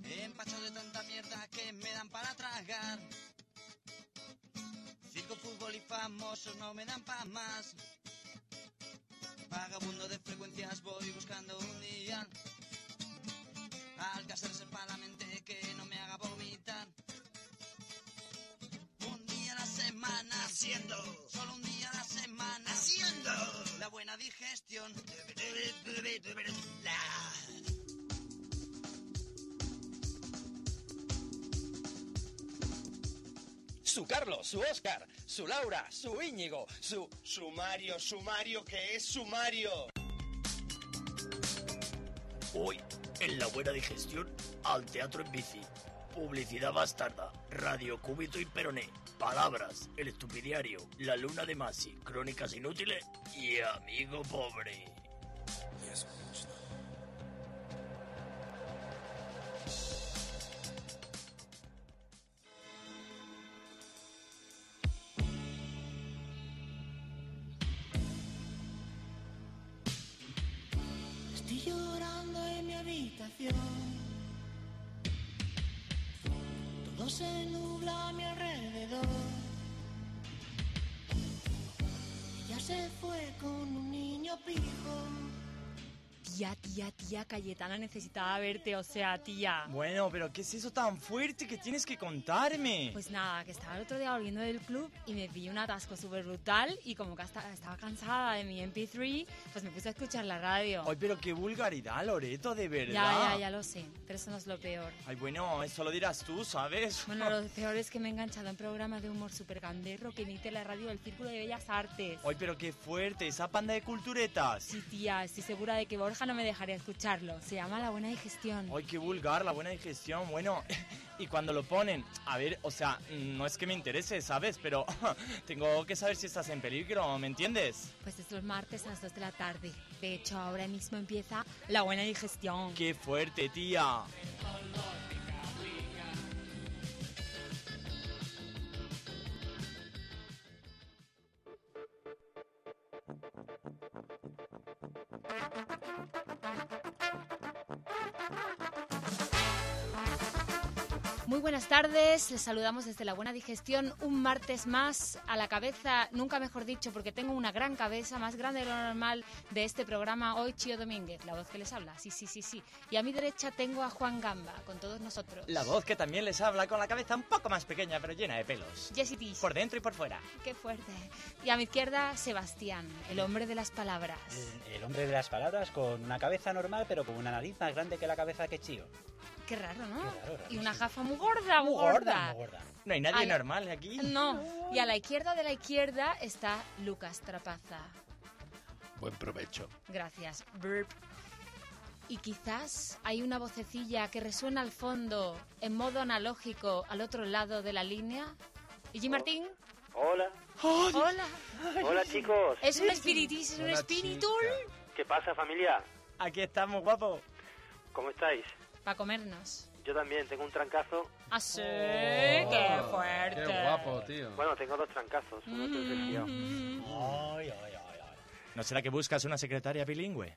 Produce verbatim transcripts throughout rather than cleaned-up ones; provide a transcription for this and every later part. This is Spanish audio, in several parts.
Empacho de tanta mierda que me dan para tragar. Circo, fútbol y famosos no me dan pa' más. Vagabundo de frecuencias voy buscando un día. Alcacerse para la mente que no me haga vomitar. Un día a la semana haciendo, solo un día a la semana haciendo la buena digestión. Su Carlos, su Óscar, su Laura, su Íñigo, su... Sumario, sumario, ¿qué es sumario? Hoy, en la buena digestión, al teatro en bici. Publicidad bastarda, Radio Cúbito y Peroné. Palabras, El Estupidiario, La Luna de Masi, Crónicas Inútiles y Amigo Pobre. Estoy llorando en mi habitación. Todo se nubla a mi alrededor. Ella se fue con un niño pijo. Tía, tía, tía, Cayetana necesitaba verte, o sea, tía. Bueno, pero ¿qué es eso tan fuerte que tienes que contarme? Pues nada, que estaba el otro día volviendo del club y me pillé un atasco súper brutal y como que hasta estaba cansada de mi eme pe tres, pues me puse a escuchar la radio. Ay, pero qué vulgaridad, Loreto, de verdad. Ya, ya, ya lo sé, pero eso no es lo peor. Ay, bueno, eso lo dirás tú, ¿sabes? Bueno, lo peor es que me he enganchado en programas de humor súper ganderro que emite la radio del Círculo de Bellas Artes. Ay, pero qué fuerte, esa panda de culturetas. Sí, tía, estoy segura de que Borja no me dejaría escucharlo. Se llama La Buena Digestión. Ay, qué vulgar, La Buena Digestión. Bueno, y cuando lo ponen, a ver, o sea, no es que me interese, ¿sabes? Pero tengo que saber si estás en peligro, ¿me entiendes? Pues es los martes a las dos de la tarde. De hecho, ahora mismo empieza La Buena Digestión. Qué fuerte, tía. Muy buenas tardes, les saludamos desde La Buena Digestión, un martes más a la cabeza, nunca mejor dicho, porque tengo una gran cabeza, más grande de lo normal de este programa, hoy Chío Domínguez, la voz que les habla, sí, sí, sí, sí. Y a mi derecha tengo a Juan Gamba, con todos nosotros. La voz que también les habla, con la cabeza un poco más pequeña, pero llena de pelos. Jessie Tish. Por dentro y por fuera. Qué fuerte. Y a mi izquierda, Sebastián, el hombre de las palabras. El, el hombre de las palabras, con una cabeza normal, pero con una nariz más grande que la cabeza que Chío. Qué raro, ¿no? Qué raro, y una gafa muy gorda, muy, muy gorda. gorda. Muy gorda. No hay nadie la... normal aquí. No. Y a la izquierda de la izquierda está Lucas Trapaza. Buen provecho. Gracias. Burp. Y quizás hay una vocecilla que resuena al fondo, en modo analógico, al otro lado de la línea. ¿Y Martín? Hola. Ay. Hola. Hola, chicos. Es un espiritis, es un Hola, espíritu. chica. ¿Qué pasa, familia? Aquí estamos, guapo. ¿Cómo estáis? Para comernos. Yo también tengo un trancazo. ¡Ah, sí! Oh, ¡Qué fuerte! Qué guapo, tío. Bueno, tengo dos trancazos. Uno estoy resfriado. Mm. Ay, ay, ay, ay. ¿No será que buscas una secretaria bilingüe?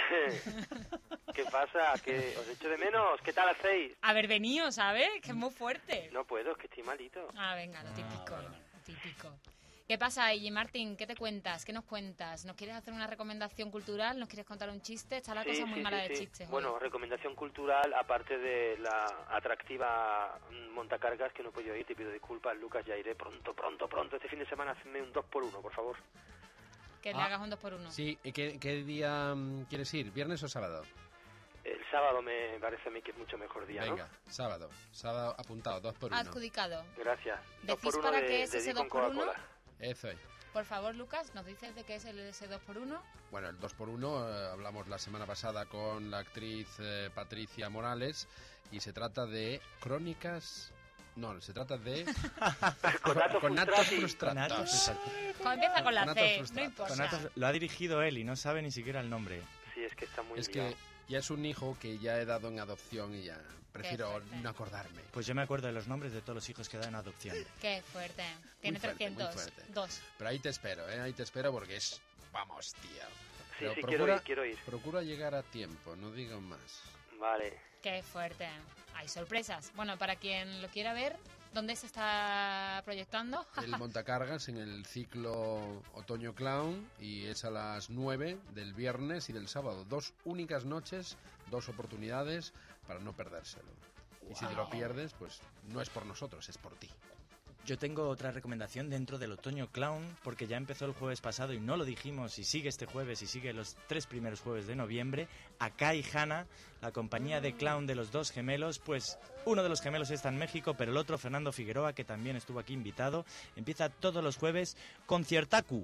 ¿Qué pasa? ¿Que os echo de menos? ¿Qué tal hacéis? A ver, venido, ¿sabes? Que es muy fuerte. No puedo, es que estoy malito. Ah, venga, lo típico. Ah, bueno. Lo típico. ¿Qué pasa, Iggy Martín? ¿Qué te cuentas? ¿Qué nos cuentas? ¿Nos quieres hacer una recomendación cultural? ¿Nos quieres contar un chiste? Está la Sí, cosa muy sí, mala sí, de sí. chistes. Bueno, hoy. recomendación cultural, aparte de la atractiva montacargas que no he podido ir, te pido disculpas, Lucas, ya iré pronto, pronto, pronto. Este fin de semana hazme un dos por uno, por favor. Que le Ah. hagas un dos por uno. Sí, ¿y ¿qué, qué día mm, quieres ir? ¿Viernes o sábado? El sábado me parece a mí que es mucho mejor día, Venga, ¿no? sábado. Sábado apuntado, dos por uno. Adjudicado. Gracias. Dos ¿Decís por uno para de, qué es de ese Di con dos por uno? Coca-Cola. Eso es. Por favor, Lucas, ¿nos dices de qué es el ese dos por uno? Bueno, el dos por uno eh, hablamos la semana pasada con la actriz eh, Patricia Morales y se trata de crónicas... No, se trata de... Conatos Conatos frustrati. frustrados. Conatos. Exacto. Como empieza con la Conatos C, no frustrados. importa. Conatos lo ha dirigido él y no sabe ni siquiera el nombre. Sí, es que está muy Es liado. que ya es un hijo que ya he dado en adopción y ya prefiero fuerte. no acordarme. Pues yo me acuerdo de los nombres de todos los hijos que da en adopción. Qué fuerte. Tiene fuerte, muy trescientos. fuerte. Dos. Pero ahí te espero, ¿eh? Ahí te espero porque es... Vamos, tío. Sí, Pero sí, procura, quiero ir, quiero ir. procura llegar a tiempo, no digo más. Vale. Qué fuerte. Hay sorpresas. Bueno, para quien lo quiera ver, ¿dónde se está proyectando? El montacargas en el ciclo Otoño Clown y es a las nueve del viernes y del sábado. Dos únicas noches, dos oportunidades para no perdérselo. Y si te lo pierdes, pues no es por nosotros, es por ti. Yo tengo otra recomendación dentro del Otoño Clown, porque ya empezó el jueves pasado y no lo dijimos, y sigue este jueves y sigue los tres primeros jueves de noviembre. Akai Hana, la compañía de clown de los dos gemelos, pues uno de los gemelos está en México, pero el otro, Fernando Figueroa, que también estuvo aquí invitado, empieza todos los jueves con Ciertaku,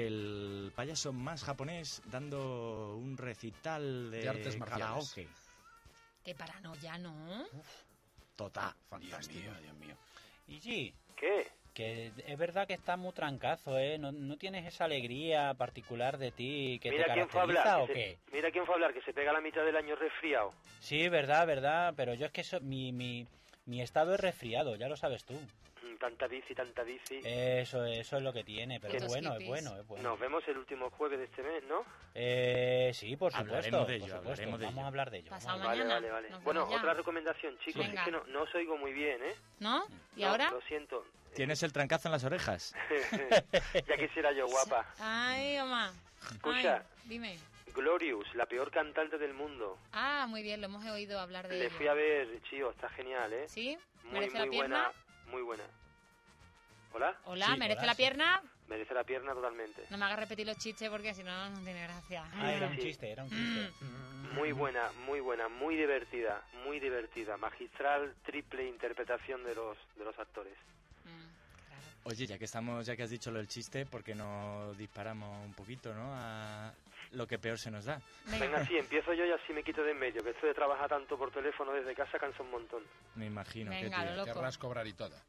el payaso más japonés, dando un recital de, de artes marciales. karaoke. Qué paranoia, ¿no? Total. Fantástico. Dios mío, Dios mío. Y sí, ¿Qué? que es verdad que estás muy trancazo, ¿eh? ¿No, no tienes esa alegría particular de ti que Mira te quién fue a caracteriza hablar. o que qué? se- Mira quién fue a hablar, que se pega la mitad del año resfriado. Sí, verdad, verdad, pero yo es que eso, mi, mi, mi estado es resfriado, ya lo sabes tú. Mm, Tanta bici, tanta bici. Eso, eso es lo que tiene, pero es Putos bueno, es hippies. bueno, es bueno. Nos vemos el último jueves de este mes, ¿no? Eh, sí, por supuesto, Hablaremos de ello, por supuesto, hablaremos de vamos ello. a hablar de ello. Pasado vamos a hablar. Vale, mañana. vale, vale. Nos Bueno, vemos ya. otra recomendación, chicos. Venga. Es que no, no os oigo muy bien, ¿eh? ¿No? ¿Y No, ahora? Lo siento. ¿Tienes el trancazo en las orejas? Ya quisiera yo, guapa. Ay, mamá. Escucha. Ay, dime. Glorious, la peor cantante del mundo. Ah, muy bien, lo hemos oído hablar de Le ella. fui a ver, chío, está genial, ¿eh? ¿Sí? Muy, ¿Merece muy la pierna? buena, muy buena. ¿Hola? Hola, Sí, ¿merece hola, la sí. pierna? Merece la pierna totalmente. No me hagas repetir los chistes porque si no, no tiene gracia. Ah, era un Sí. chiste, era un chiste. Muy buena, muy buena, muy divertida, muy divertida. Magistral, triple interpretación de los, de los actores. Mm, claro. Oye, ya que estamos, ya que has dicho lo del chiste, ¿por qué no disparamos un poquito, no? A lo que peor se nos da. Venga, sí, empiezo yo y así me quito de en medio, que esto de trabajar tanto por teléfono desde casa cansa un montón. Me imagino. qué Venga, tío. lo loco. Querrás cobrar y toda.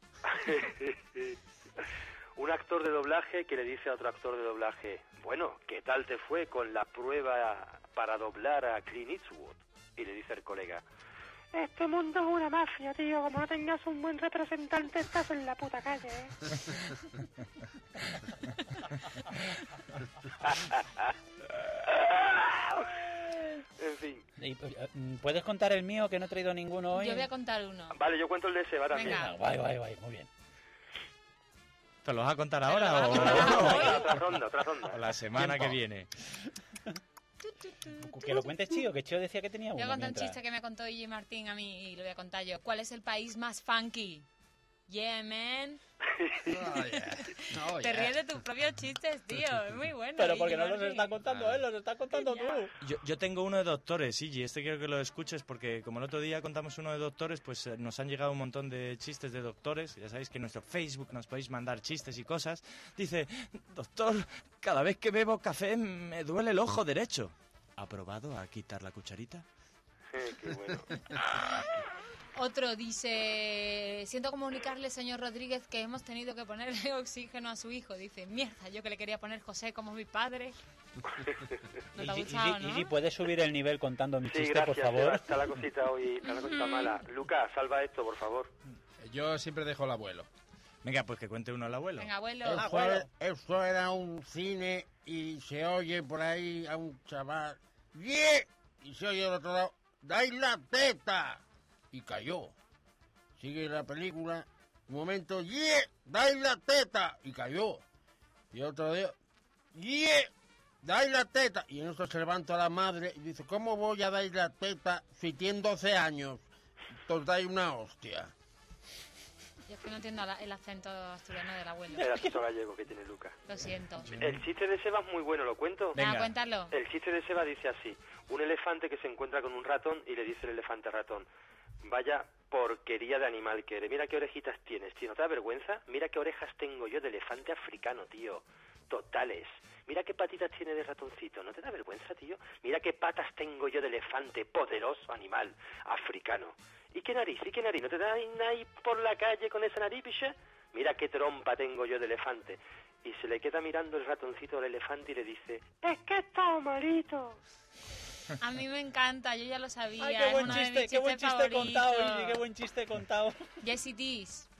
Un actor de doblaje que le dice a otro actor de doblaje, bueno, ¿qué tal te fue con la prueba para doblar a Clint Eastwood? Y le dice el colega, Este mundo es una mafia, tío. Como no tengas un buen representante, estás en la puta calle, ¿eh? en fin. Y, eh, ¿Puedes contar el mío, que no he traído ninguno hoy? Yo voy a contar uno. Vale, yo cuento el de Seba también. Venga. Guay, guay, guay, muy bien. ¿Te lo vas a contar Pero ahora lo o, vas a contar Otra, otra ronda, otra ronda. o la semana Tiempo. que viene? Que lo cuentes, Chío, que Chío decía que tenía Voy a uno. contar un mientras. chiste que me contó Iggy Martín a mí y lo voy a contar yo. ¿Cuál es el país más funky? Yeah, man. Oh, yeah. Oh, Te yeah. ríes de tus propios chistes, tío. Es muy bueno. Pero Iggy porque no los Martín. está contando él, los está contando tú. Yo, yo tengo uno de doctores, Iggy, este quiero que lo escuches porque como el otro día contamos uno de doctores, pues eh, nos han llegado un montón de chistes de doctores. Ya sabéis que en nuestro Facebook nos podéis mandar chistes y cosas. Dice, doctor, cada vez que bebo café me duele el ojo derecho. ¿Ha probado a quitar la cucharita? Qué bueno. Otro dice, siento comunicarle, señor Rodríguez, que hemos tenido que ponerle oxígeno a su hijo. Dice, mierda, yo que le quería poner José como mi padre. No te ha Iggy, gustado, Iggy, ¿no? Iggy, ¿puedes subir el nivel contando mi Sí, chiste, gracias, por favor? Seba, está la cosita hoy, está la cosita mala. Lucas, salva esto, por favor. Yo siempre dejo al abuelo. Venga, pues que cuente uno al abuelo. Venga, abuelo. Eso, era, eso era un cine y se oye por ahí a un chaval, ¡yeah! Y se oye del otro lado, ¡dais la teta! Y cayó. Sigue la película, un momento, ¡yeah! ¡Dais la teta! Y cayó. Y otro día, ¡yeah! ¡Dais la teta! Y en eso se levanta la madre y dice, ¿cómo voy a dar la teta si tiene doce años? Entonces dais una hostia. Yo es que no entiendo la- el acento asturiano del abuelo. El acento gallego que tiene Lucas. Lo siento. El chiste de Seba es muy bueno, ¿lo cuento? Venga, cuéntalo. El chiste de Seba dice así. Un elefante que se encuentra con un ratón y le dice el elefante ratón, vaya porquería de animal que eres. Mira qué orejitas tienes, tío. ¿No te da vergüenza? Mira qué orejas tengo yo de elefante africano, tío. Totales. Mira qué patitas tiene de ratoncito. ¿No te da vergüenza, tío? Mira qué patas tengo yo de elefante, poderoso animal africano. ¿Y qué nariz? ¿Y qué nariz? ¿No te da ahí por la calle con esa nariz, piche? Mira qué trompa tengo yo de elefante. Y se le queda mirando el ratoncito al elefante y le dice, Es que está malito. A mí me encanta, yo ya lo sabía. Ay, qué es buen uno de chiste, mis qué buen chistes chiste contado, favoritos. Iggy, qué buen chiste contado. Jessy Tis.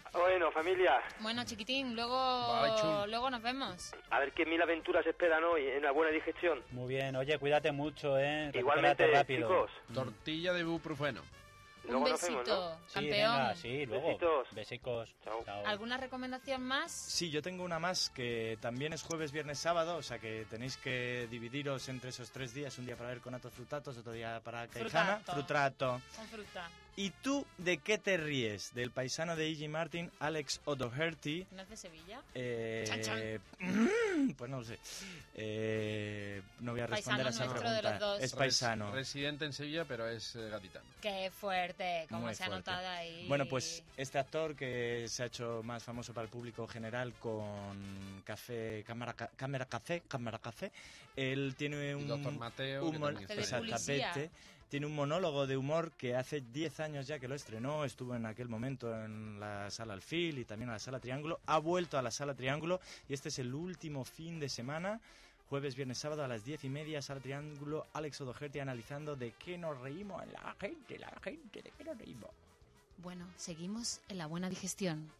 Bueno, familia, Bueno, chiquitín, luego, Bye, chul. luego nos vemos. a ver qué mil aventuras esperan hoy en la buena digestión. Muy bien, oye, cuídate mucho, ¿eh? Igualmente, Recupérate rápido. chicos. Tortilla de ibuprofeno. Un Luego nos vemos, besito, ¿no? Sí, campeón. venga, sí, luego. Besitos. Besicos. Chao. Chao. ¿Alguna recomendación más? Sí, yo tengo una más que también es jueves, viernes, sábado, o sea que tenéis que dividiros entre esos tres días, un día para ver Conatos Frutatos, otro día para Caijana, Frutato. Frutrato. Con fruta. ¿Y tú de qué te ríes? Del paisano de Iggy Martin, Alex O'Doherty. ¿No es de Sevilla? Eh, Chan, chan. Pues no lo sé. Eh, no voy a responder Paisano a esa nuestro de pregunta. los dos. Es paisano. Res- residente en Sevilla, pero es eh, gaditano. Qué fuerte, como Muy se ha fuerte. notado ahí. Bueno, pues este actor que se ha hecho más famoso para el público general con Café, Cámara, Ca- Cámara Café, Cámara Café, él tiene un... Doctor Mateo, un que mon- también está ahí. exactamente. Tiene un monólogo de humor que hace diez años ya que lo estrenó, estuvo en aquel momento en la Sala Alfil y también en la Sala Triángulo, ha vuelto a la Sala Triángulo y este es el último fin de semana, jueves, viernes, sábado a las diez y media, Sala Triángulo, Alex O'Doherty analizando de qué nos reímos en la gente, la gente, de qué nos reímos. Bueno, seguimos en la buena digestión.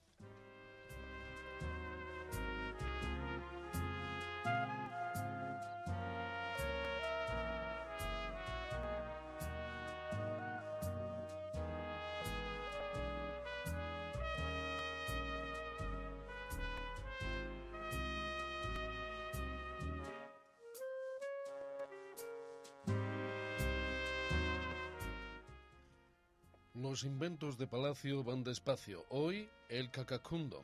Los inventos de Palacio van despacio. Hoy, el cacacundum.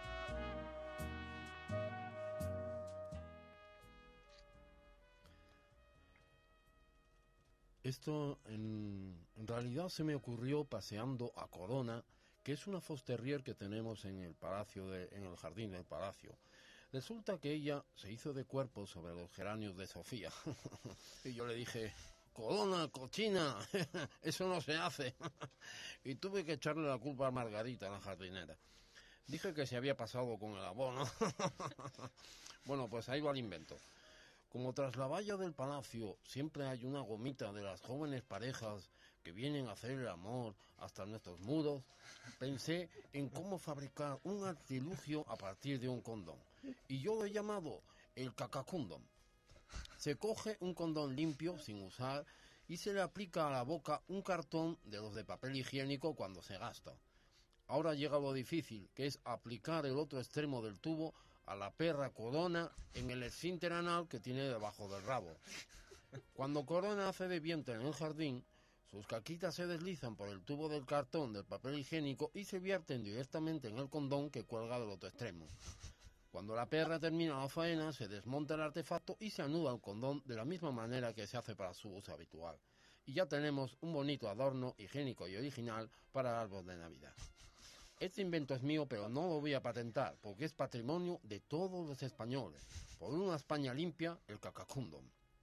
Esto en, en realidad se me ocurrió paseando a Corona, que es una Fox Terrier que tenemos en el palacio, de, en el jardín del palacio. Resulta que ella se hizo de cuerpo sobre los geranios de Sofía. Y yo le dije, Corona, cochina, eso no se hace. Y tuve que echarle la culpa a Margarita, la jardinera. Dije que se había pasado con el abono. Bueno, pues ahí va el invento. Como tras la valla del palacio siempre hay una gomita de las jóvenes parejas que vienen a hacer el amor hasta nuestros muros, pensé en cómo fabricar un artilugio a partir de un condón. Y yo lo he llamado el cacacundón. Se coge un condón limpio, sin usar, y se le aplica a la boca un cartón de los de papel higiénico cuando se gasta. Ahora llega lo difícil, que es aplicar el otro extremo del tubo a la perra Corona en el esfínter anal que tiene debajo del rabo. Cuando Corona hace de vientre en el jardín, sus caquitas se deslizan por el tubo del cartón del papel higiénico y se vierten directamente en el condón que cuelga del otro extremo. Cuando la perra termina la faena, se desmonta el artefacto y se anuda el condón de la misma manera que se hace para su uso habitual. Y ya tenemos un bonito adorno higiénico y original para el árbol de Navidad. Este invento es mío, pero no lo voy a patentar, porque es patrimonio de todos los españoles. Por una España limpia, el cacacundum.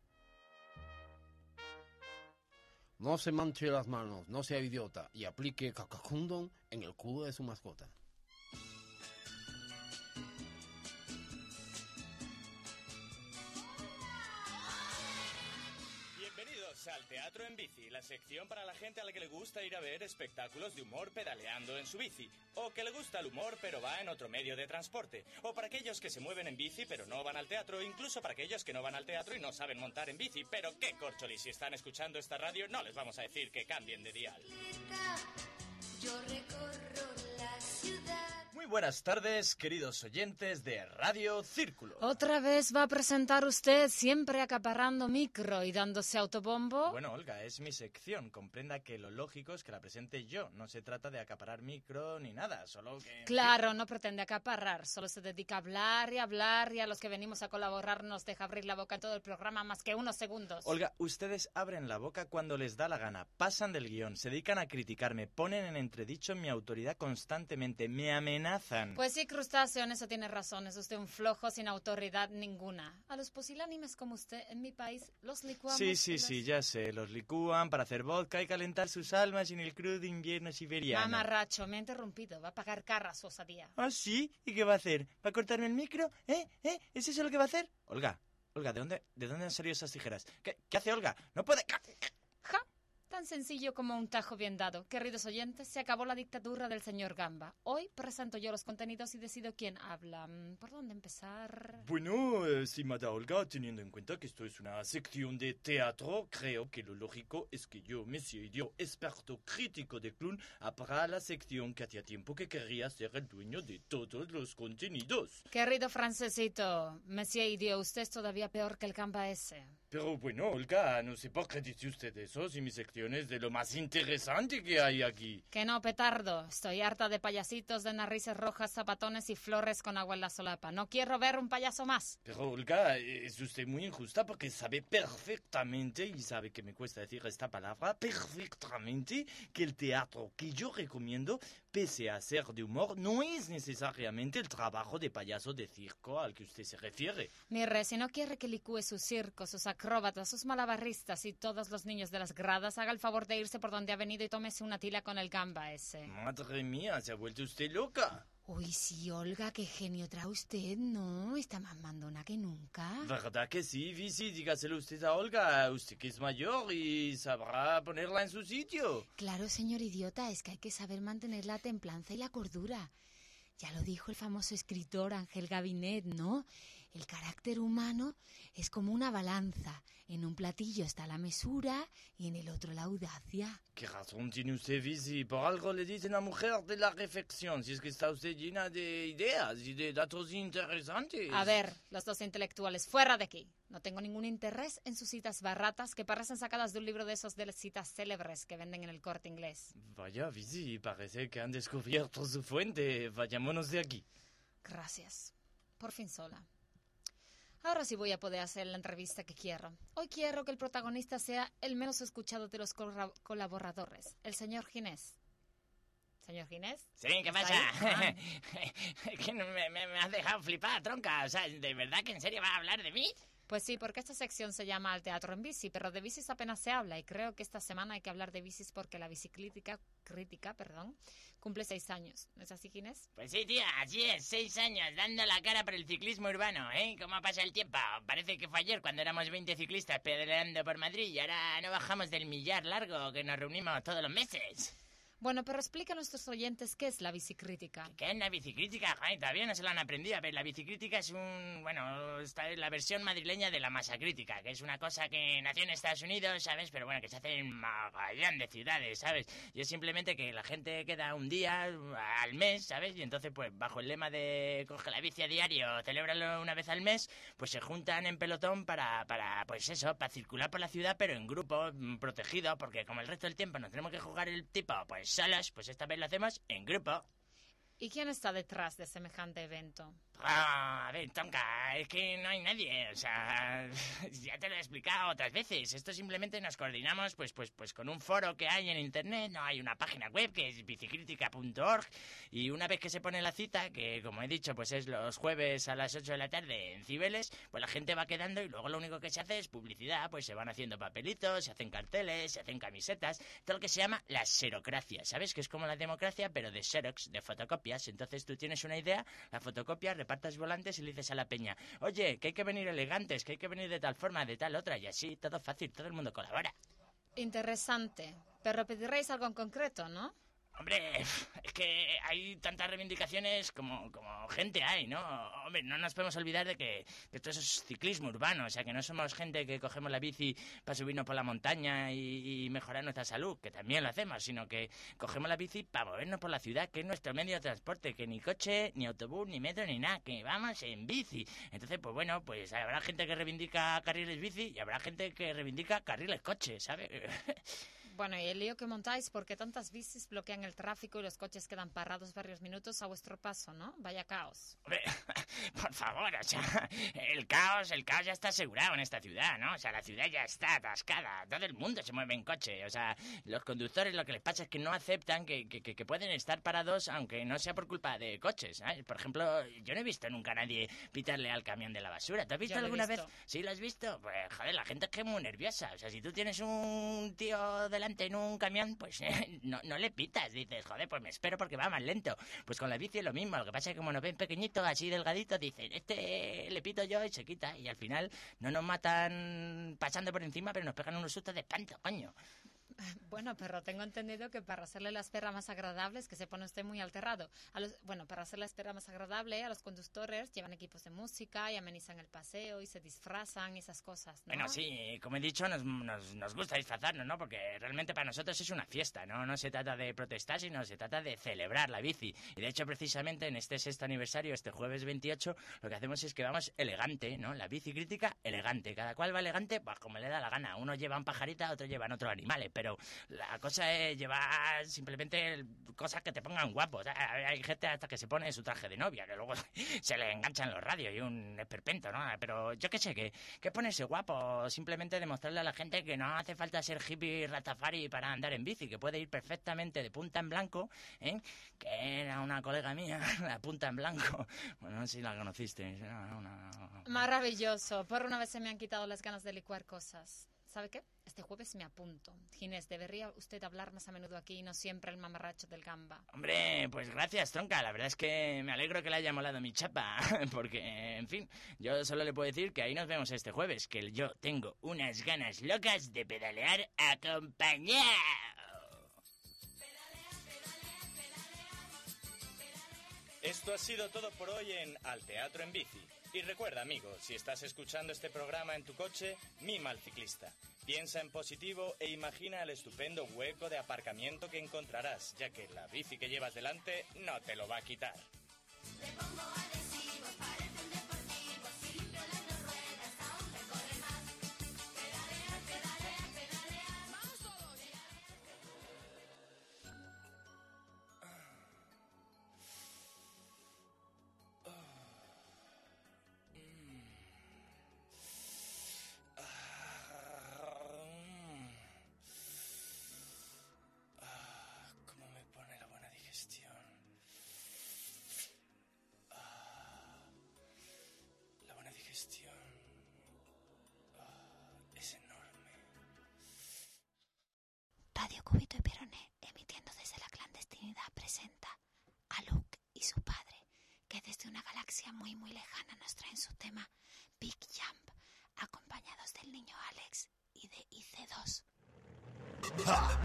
No se manche las manos, no sea idiota, y aplique cacacundum en el culo de su mascota. Bienvenidos al Teatro en Bici, la sección para la gente a la que le gusta ir a ver espectáculos de humor pedaleando en su bici, o que le gusta el humor pero va en otro medio de transporte, o para aquellos que se mueven en bici pero no van al teatro, incluso para aquellos que no van al teatro y no saben montar en bici. Pero qué corcholis, si están escuchando esta radio no les vamos a decir que cambien de dial. Yo recorro la ciudad. Muy buenas tardes, queridos oyentes de Radio Círculo. ¿Otra vez va a presentar usted siempre acaparrando micro y dándose autobombo? Bueno, Olga, es mi sección. Comprenda que lo lógico es que la presente yo. No se trata de acaparar micro ni nada, solo que... Claro, no pretende acaparrar, solo se dedica a hablar y hablar y a los que venimos a colaborar nos deja abrir la boca en todo el programa más que unos segundos. Olga, ustedes abren la boca cuando les da la gana, pasan del guión, se dedican a criticarme, ponen en entredicho mi autoridad constantemente, me amenazan. Pues sí, crustáceo, en eso tiene razón, es usted un flojo sin autoridad ninguna. A los pusilánimes como usted en mi país los licuamos. Sí, sí, y los- sí, ya sé, los licúan para hacer vodka y calentar sus almas en el crudo invierno siberiano. Mamarracho, me ha interrumpido, va a pagar carra su osadía. ¿Ah, sí? ¿Y qué va a hacer? ¿Va a cortarme el micro? ¿Eh? ¿Eh? ¿Es eso lo que va a hacer? Olga, Olga, ¿de dónde, de dónde han salido esas tijeras? ¿Qué, qué hace Olga? ¡No puede! Ja, Tan sencillo como un tajo bien dado. Queridos oyentes, se acabó la dictadura del señor Gamba. Hoy presento yo los contenidos y decido quién habla. ¿Por dónde empezar? Bueno, eh, estimada Olga, teniendo en cuenta que esto es una sección de teatro, creo que lo lógico es que yo, Monsieur Idiot, experto crítico de clown, abra la sección que hacía tiempo que quería ser el dueño de todos los contenidos. Querido francesito, Monsieur Idiot, usted es todavía peor que el Gamba ese. Pero bueno, Olga, no sé por qué dice usted eso si mi sección es de lo más interesante que hay aquí. Que no, petardo. Estoy harta de payasitos, de narices rojas, zapatones y flores con agua en la solapa. No quiero ver un payaso más. Pero, Olga, es usted muy injusta porque sabe perfectamente, y sabe que me cuesta decir esta palabra, perfectamente que el teatro que yo recomiendo, pese a ser de humor, no es necesariamente el trabajo de payaso de circo al que usted se refiere. Mire, si no quiere que licúe su circo, sus acróbatas, sus malabarristas y todos los niños de las gradas, haga el favor de irse por donde ha venido y tómese una tila con el Gamba ese. Madre mía, se ha vuelto usted loca. Uy, sí, Olga, qué genio trae usted, ¿no? Está más mandona que nunca. ¿Verdad que sí, Vici? Dígaselo usted a Olga, usted que es mayor y sabrá ponerla en su sitio. Claro, señor idiota, es que hay que saber mantener la templanza y la cordura. Ya lo dijo el famoso escritor Ángel Gabinet, ¿no? El carácter humano es como una balanza. En un platillo está la mesura y en el otro la audacia. ¿Qué razón tiene usted, Vici? Por algo le dicen la mujer de la reflexión, si es que está usted llena de ideas y de datos interesantes. A ver, los dos intelectuales, fuera de aquí. No tengo ningún interés en sus citas baratas que parecen sacadas de un libro de esos de citas célebres que venden en el Corte Inglés. Vaya, Vici, parece que han descubierto su fuente. Vayámonos de aquí. Gracias. Por fin sola. Ahora sí voy a poder hacer la entrevista que quiero. Hoy quiero que el protagonista sea el menos escuchado de los colaboradores, el señor Ginés. ¿Señor Ginés? Sí, ¿qué pasa? Que me, me, me has dejado flipar, tronca. O sea, ¿de verdad que en serio vas a hablar de mí? Pues sí, porque esta sección se llama Al Teatro en Bici, pero de bicis apenas se habla y creo que esta semana hay que hablar de bicis porque la bicicrítica, crítica, perdón, cumple seis años. ¿No es así, Ginés? Pues sí, tía, así es, seis años, dando la cara por el ciclismo urbano, ¿eh? ¿Cómo pasa el tiempo? Parece que fue ayer cuando éramos veinte ciclistas pedaleando por Madrid y ahora no bajamos del millar largo que nos reunimos todos los meses. Bueno, pero explica a nuestros oyentes qué es la bicicrítica. ¿Qué es la bicicrítica? Ay, todavía no se la han aprendido. A ver, la bicicrítica es un... Bueno, esta es la versión madrileña de la masa crítica, que es una cosa que nació en Estados Unidos, ¿sabes? Pero bueno, que se hace en magallán de ciudades, ¿sabes? Y es simplemente que la gente queda un día al mes, ¿sabes? Y entonces, pues, bajo el lema de coge la bici a diario, celébralo una vez al mes, pues se juntan en pelotón para, para pues eso, para circular por la ciudad, pero en grupo, protegido, porque como el resto del tiempo nos tenemos que jugar el tipo, pues solos, pues esta vez lo hacemos en grupo. ¿Y quién está detrás de semejante evento? Ah, a ver, Tonka, es que no hay nadie, o sea, ya te lo he explicado otras veces. Esto simplemente nos coordinamos pues pues pues con un foro que hay en internet, no hay una página web que es bicicrítica punto org y una vez que se pone la cita, que como he dicho, pues es los jueves a las ocho de la tarde en Cibeles, pues la gente va quedando y luego lo único que se hace es publicidad, pues se van haciendo papelitos, se hacen carteles, se hacen camisetas, todo lo que se llama la xerocracia, ¿sabes? Que es como la democracia, pero de xerox, de fotocopias. Entonces tú tienes una idea, la fotocopias, repartas volantes y le dices a la peña, oye, que hay que venir elegantes, que hay que venir de tal forma, de tal otra, y así, todo fácil, todo el mundo colabora. Interesante, pero pediréis algo en concreto, ¿no? Hombre, es que hay tantas reivindicaciones como, como gente hay, ¿no? Hombre, no nos podemos olvidar de que, que esto es ciclismo urbano, o sea, que no somos gente que cogemos la bici para subirnos por la montaña y, y mejorar nuestra salud, que también lo hacemos, sino que cogemos la bici para movernos por la ciudad, que es nuestro medio de transporte, que ni coche, ni autobús, ni metro, ni nada, que vamos en bici. Entonces, pues bueno, pues habrá gente que reivindica carriles bici y habrá gente que reivindica carriles coche, ¿sabes? Bueno, y el lío que montáis, porque tantas bicis bloquean el tráfico y los coches quedan parados varios minutos a vuestro paso, ¿no? Vaya caos. Hombre, por favor, o sea, el caos, el caos ya está asegurado en esta ciudad, ¿no? O sea, la ciudad ya está atascada, todo el mundo se mueve en coche, o sea, los conductores lo que les pasa es que no aceptan que, que, que pueden estar parados aunque no sea por culpa de coches, ¿sabes? Por ejemplo, yo no he visto nunca a nadie pitarle al camión de la basura. ¿Tú has visto alguna vez? ¿Sí lo has visto? Pues, joder, la gente es que es muy nerviosa, o sea, si tú tienes un tío de en un camión, pues eh, no, no le pitas, dices, joder, pues me espero porque va más lento. Pues con la bici es lo mismo, lo que pasa es que como nos ven pequeñito, así delgadito, dicen, este le pito yo y se quita, y al final no nos matan pasando por encima, pero nos pegan unos sustos de espanto, coño. Bueno, pero tengo entendido que para hacerle la espera más agradable es que se pone usted muy alterado. A los, bueno, para hacer la espera más agradable, a los conductores llevan equipos de música y amenizan el paseo y se disfrazan y esas cosas, ¿no? Bueno, sí, como he dicho, nos, nos, nos gusta disfrazarnos, ¿no? Porque realmente para nosotros es una fiesta, ¿no? No se trata de protestar, sino se trata de celebrar la bici. Y de hecho, precisamente en este sexto aniversario, este jueves veintiocho, lo que hacemos es que vamos elegante, ¿no? La bici crítica, elegante. Cada cual va elegante, pues como le da la gana. Uno lleva un pajarita, otro llevan otros animales, pero la cosa es llevar simplemente cosas que te pongan guapos. Hay gente hasta que se pone su traje de novia, que luego se le enganchan los radios y un esperpento, ¿no? Pero yo qué sé, que, que ponerse guapo, simplemente demostrarle a la gente que no hace falta ser hippie rastafari para andar en bici, que puede ir perfectamente de punta en blanco, ¿eh? Que era una colega mía, la punta en blanco. Bueno, no sé si la conociste. Una, una... Maravilloso. Por una vez se me han quitado las ganas de licuar cosas. ¿Sabe qué? Este jueves me apunto. Ginés, debería usted hablar más a menudo aquí y no siempre el mamarracho del gamba. Hombre, pues gracias, tronca. La verdad es que me alegro que le haya molado mi chapa. Porque, en fin, yo solo le puedo decir que ahí nos vemos este jueves. Que yo tengo unas ganas locas de pedalear acompañado. Esto ha sido todo por hoy en Al Teatro en Bici. Y recuerda, amigo, si estás escuchando este programa en tu coche, mima al ciclista. Piensa en positivo e imagina el estupendo hueco de aparcamiento que encontrarás, ya que la bici que llevas delante no te lo va a quitar. Radio Cúbito y Peroné, emitiendo desde la clandestinidad, presenta a Luke y su padre, que desde una galaxia muy muy lejana nos traen su tema Big Jump, acompañados del niño Alex y de I C dos. ¡Ja!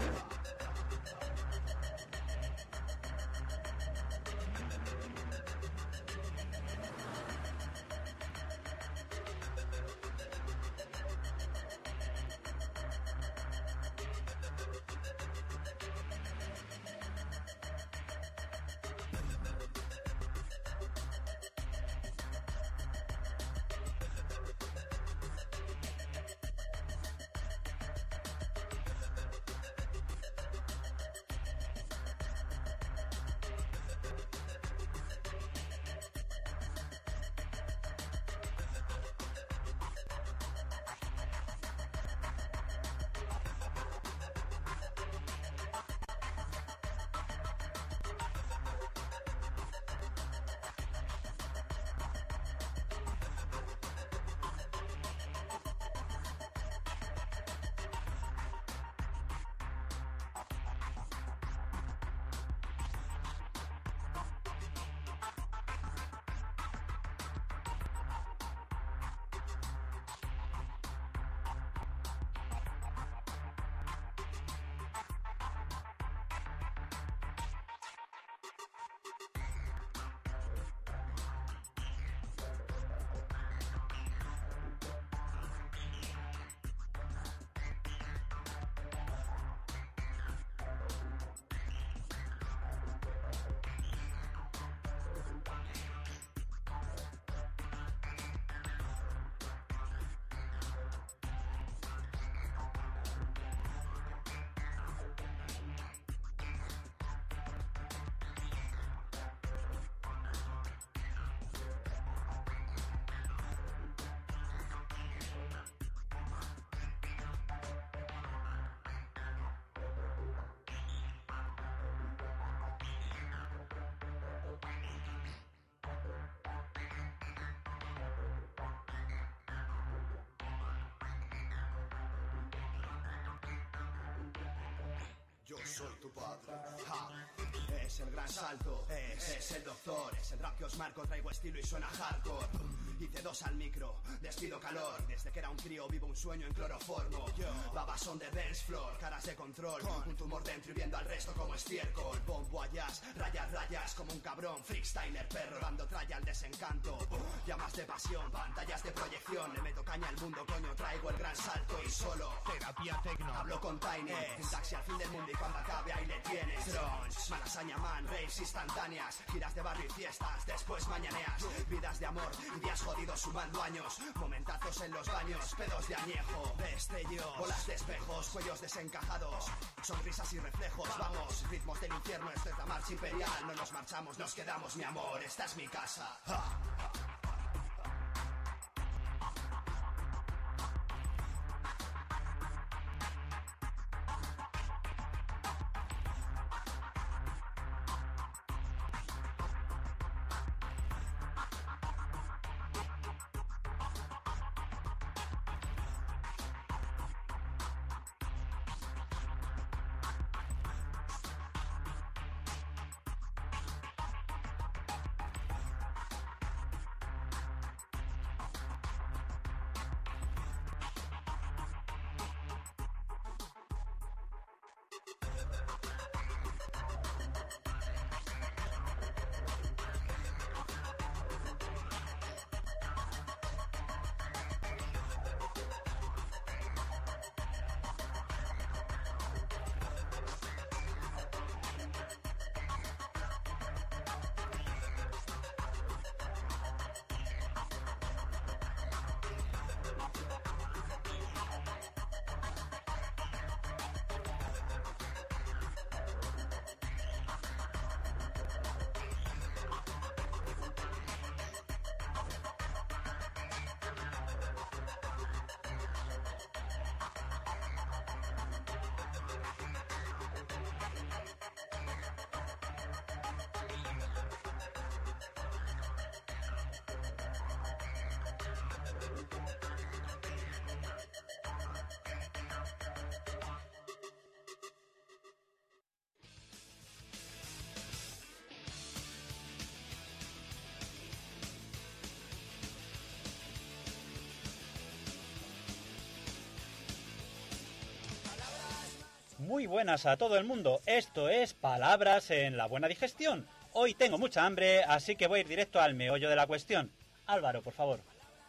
Yo soy tu padre, ja. Es el gran salto, es, es el doctor, es el rap que os marco, traigo estilo y suena hardcore. hice dos al micro, despido calor. Desde que era un crío vivo un sueño en cloroformo. Babas son de dance floor, caras de control, un tumor dentro y viendo al resto como estiércol. Bombo allás, rayas, rayas como un cabrón. Freestyler perro, dando tralla al desencanto. Llamas de pasión, pantallas de proyección. Le meto caña al mundo, coño, traigo el gran salto y solo terapia tecno. Hablo con Tiny, un taxi al fin del mundo y cuando acabe ahí le tienes. Drones, malasaña man, raves instantáneas, giras de barrio y fiestas, después mañaneas. Vidas de amor y días jodidos sumando años, momentazos en los baños, pedos de añejo, destellos, bolas de espejos, cuellos desencajados, sonrisas y reflejos. Vamos, ritmos del infierno, esta es la marcha imperial. No nos marchamos, nos quedamos, mi amor, esta es mi casa. ¡Ja! Muy buenas a todo el mundo, esto es Palabras en la Buena Digestión. Hoy tengo mucha hambre, así que voy a ir directo al meollo de la cuestión. Álvaro, por favor.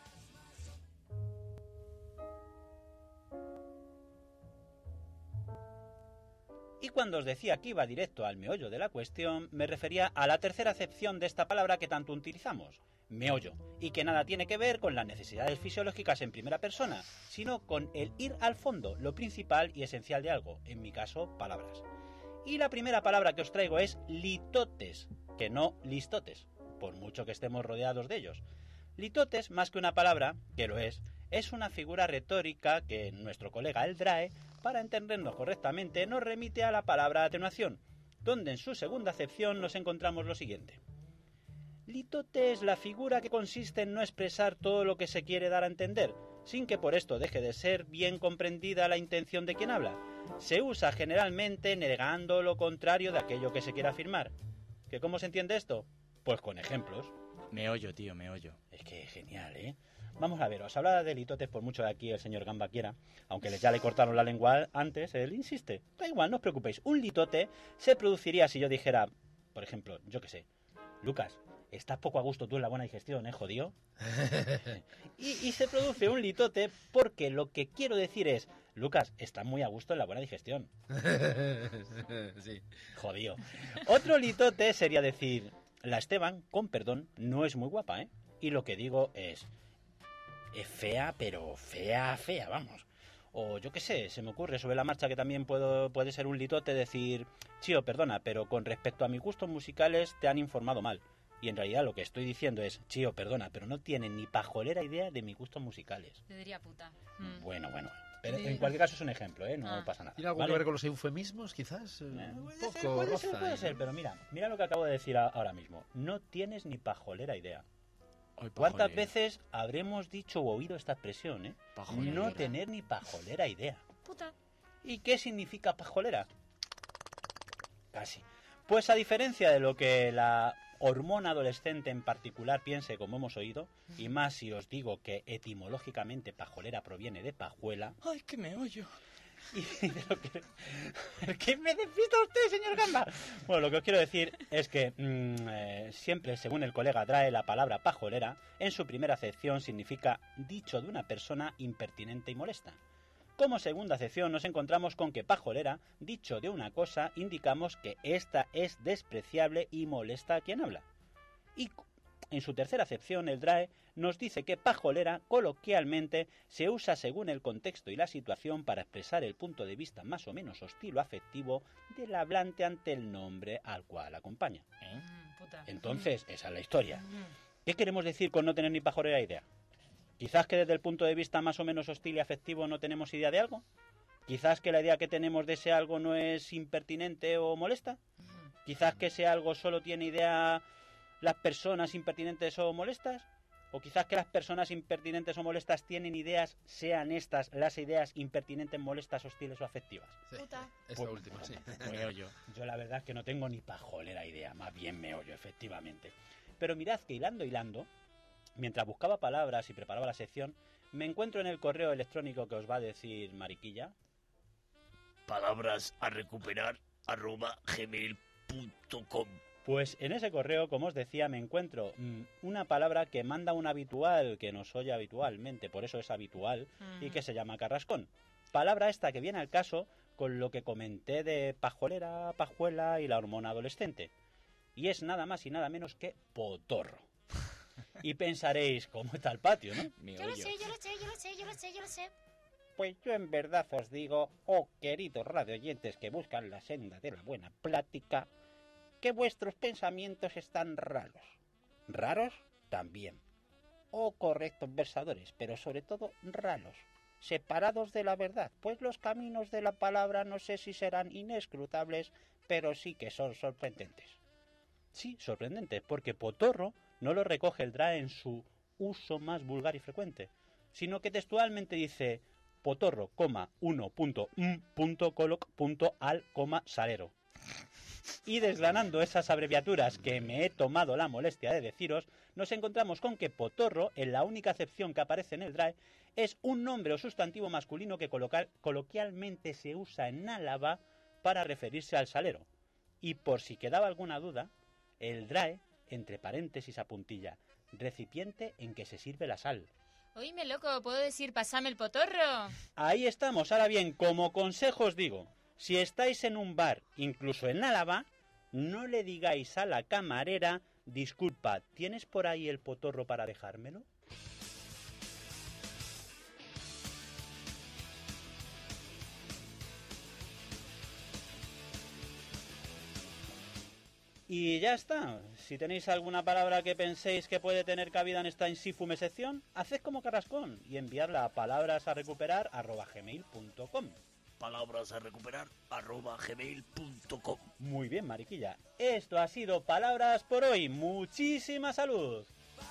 Y cuando os decía que iba directo al meollo de la cuestión, me refería a la tercera acepción de esta palabra que tanto utilizamos, meollo, y que nada tiene que ver con las necesidades fisiológicas en primera persona, sino con el ir al fondo, lo principal y esencial de algo, en mi caso, palabras. Y la primera palabra que os traigo es litotes, que no listotes, por mucho que estemos rodeados de ellos. Litotes, más que una palabra, que lo es, es una figura retórica que nuestro colega el Drae, para entendernos correctamente, nos remite a la palabra atenuación, donde en su segunda acepción nos encontramos lo siguiente. Litote es la figura que consiste en no expresar todo lo que se quiere dar a entender, sin que por esto deje de ser bien comprendida la intención de quien habla. Se usa generalmente negando lo contrario de aquello que se quiere afirmar. ¿Que cómo se entiende esto? Pues con ejemplos. Meollo, tío, meollo. Es que genial, ¿eh? Vamos a ver, os hablaba de litotes por mucho de aquí el señor Gamba quiera, aunque ya le cortaron la lengua antes, él insiste. Da igual, no os preocupéis. Un litote se produciría si yo dijera, por ejemplo, yo qué sé, Lucas, estás poco a gusto tú en la buena digestión, ¿eh, jodido? y, y se produce un litote porque lo que quiero decir es, Lucas, estás muy a gusto en la buena digestión. Sí. Jodido. Otro litote sería decir, la Esteban, con perdón, no es muy guapa, ¿eh? Y lo que digo es, es fea, pero fea, fea, vamos. O yo qué sé, se me ocurre sobre la marcha que también puedo, puede ser un litote decir, chío, perdona, pero con respecto a mis gustos musicales te han informado mal. Y en realidad lo que estoy diciendo es, chío, perdona, pero no tienen ni pajolera idea de mis gustos musicales. Te diría puta. Mm. Bueno, bueno. Pero en cualquier caso es un ejemplo, ¿eh? No Ah. pasa nada. ¿Tiene algo ¿Vale? que ver con los eufemismos, quizás? Eh, un Puede poco ser, puede roza, ser, puede ¿eh? ser, pero mira, mira lo que acabo de decir a- ahora mismo. No tienes ni pajolera idea. Ay, ¿Cuántas pajolera. veces habremos dicho o oído esta expresión, eh? Pajolera. No tener ni pajolera idea. Puta. ¿Y qué significa pajolera? Casi. Pues a diferencia de lo que la hormona adolescente en particular piense, como hemos oído, y más si os digo que etimológicamente pajolera proviene de pajuela... ¡Ay, que me oyo! Y de lo que... ¿Qué me despista usted, señor Gamba? Bueno, lo que os quiero decir es que mmm, eh, siempre, según el colega Drae, la palabra pajolera, en su primera acepción significa dicho de una persona impertinente y molesta. Como segunda acepción nos encontramos con que pajolera, dicho de una cosa, indicamos que ésta es despreciable y molesta a quien habla. Y en su tercera acepción, el Drae nos dice que pajolera, coloquialmente, se usa según el contexto y la situación para expresar el punto de vista más o menos hostil o afectivo del hablante ante el nombre al cual acompaña. ¿Eh? Entonces, esa es la historia. ¿Qué queremos decir con no tener ni pajolera idea? Quizás que desde el punto de vista más o menos hostil y afectivo no tenemos idea de algo. Quizás que la idea que tenemos de ese algo no es impertinente o molesta. Quizás que ese algo solo tiene idea las personas impertinentes o molestas. O quizás que las personas impertinentes o molestas tienen ideas, sean estas las ideas impertinentes, molestas, hostiles o afectivas. Sí, Puta. esa última, sí. Me oyo. Yo la verdad es que no tengo ni pajolera idea, más bien me oyo, efectivamente. Pero mirad que hilando, hilando, mientras buscaba palabras y preparaba la sección, me encuentro en el correo electrónico que os va a decir Mariquilla. Palabras a recuperar arroba gmail punto com. Pues en ese correo, como os decía, me encuentro mmm, una palabra que manda un habitual, que nos oye habitualmente, por eso es habitual, uh-huh. y que se llama carrascón. Palabra esta que viene al caso con lo que comenté de pajolera, pajuela y la hormona adolescente. Y es nada más y nada menos que potorro. Y pensaréis, ¿cómo está el patio, no? Yo lo sé, yo lo sé, yo lo sé, yo lo sé, yo lo sé. Pues yo en verdad os digo, oh queridos radioyentes que buscan la senda de la buena plática, que vuestros pensamientos están raros. ¿Raros? También. Oh correctos versadores, pero sobre todo raros. Separados de la verdad, pues los caminos de la palabra no sé si serán inescrutables, pero sí que son sorprendentes. Sí, sorprendentes, porque potorro no lo recoge el Drae en su uso más vulgar y frecuente, sino que textualmente dice potorro, coma, uno punto m punto coloc punto al, coma, salero. Y desgranando esas abreviaturas que me he tomado la molestia de deciros, nos encontramos con que potorro, en la única acepción que aparece en el Drae, es un nombre o sustantivo masculino que colocal, coloquialmente se usa en Álava para referirse al salero. Y por si quedaba alguna duda, el Drae, entre paréntesis apuntilla, recipiente en que se sirve la sal. Oíme, loco, ¿puedo decir pasame el potorro? Ahí estamos. Ahora bien, como consejo os digo, si estáis en un bar, incluso en Álava, no le digáis a la camarera, disculpa, ¿tienes por ahí el potorro para dejármelo? Y ya está. Si tenéis alguna palabra que penséis que puede tener cabida en esta insífume sección, haced como Carrascón y enviadla a palabras a recuperar arroba gmail punto com. Palabras a recuperar arroba gmail punto com. Muy bien, Mariquilla. Esto ha sido Palabras por hoy. Muchísima salud.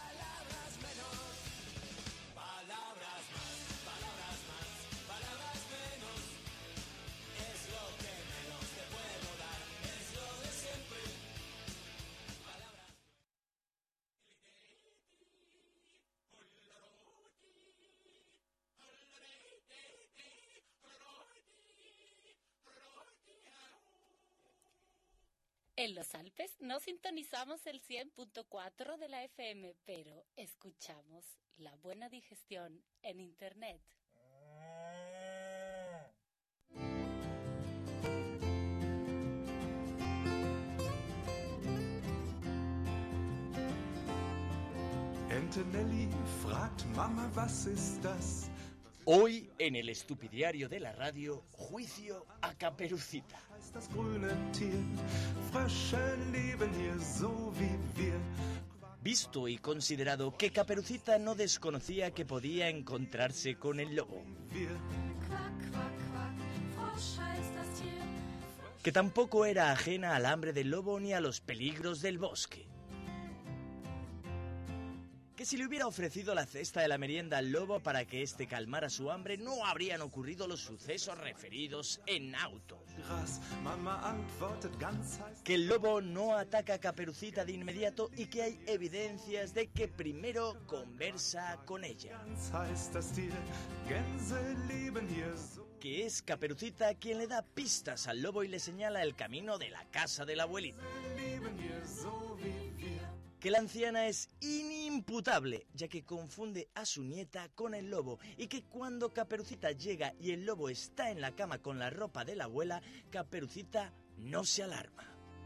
En los Alpes no sintonizamos el cien punto cuatro de la F M, pero escuchamos la buena digestión en Internet. Ente Nelly fragt Mama, was ist das? Hoy, en el estupidiario de la radio, juicio a Caperucita. Das grüne Tier, Frösche leben hier so wie wir. Visto y considerado que Caperucita no desconocía que podía encontrarse con el lobo. Que tampoco era ajena al hambre del lobo ni a los peligros del bosque. que si le hubiera ofrecido la cesta de la merienda al lobo para que éste calmara su hambre, no habrían ocurrido los sucesos referidos en auto. Que el lobo no ataca a Caperucita de inmediato y que hay evidencias de que primero conversa con ella. Que es Caperucita quien le da pistas al lobo y le señala el camino de la casa de la abuelita. Que la anciana es inimputable, ya que confunde a su nieta con el lobo, y que cuando Caperucita llega y el lobo está en la cama con la ropa de la abuela, Caperucita no se alarma.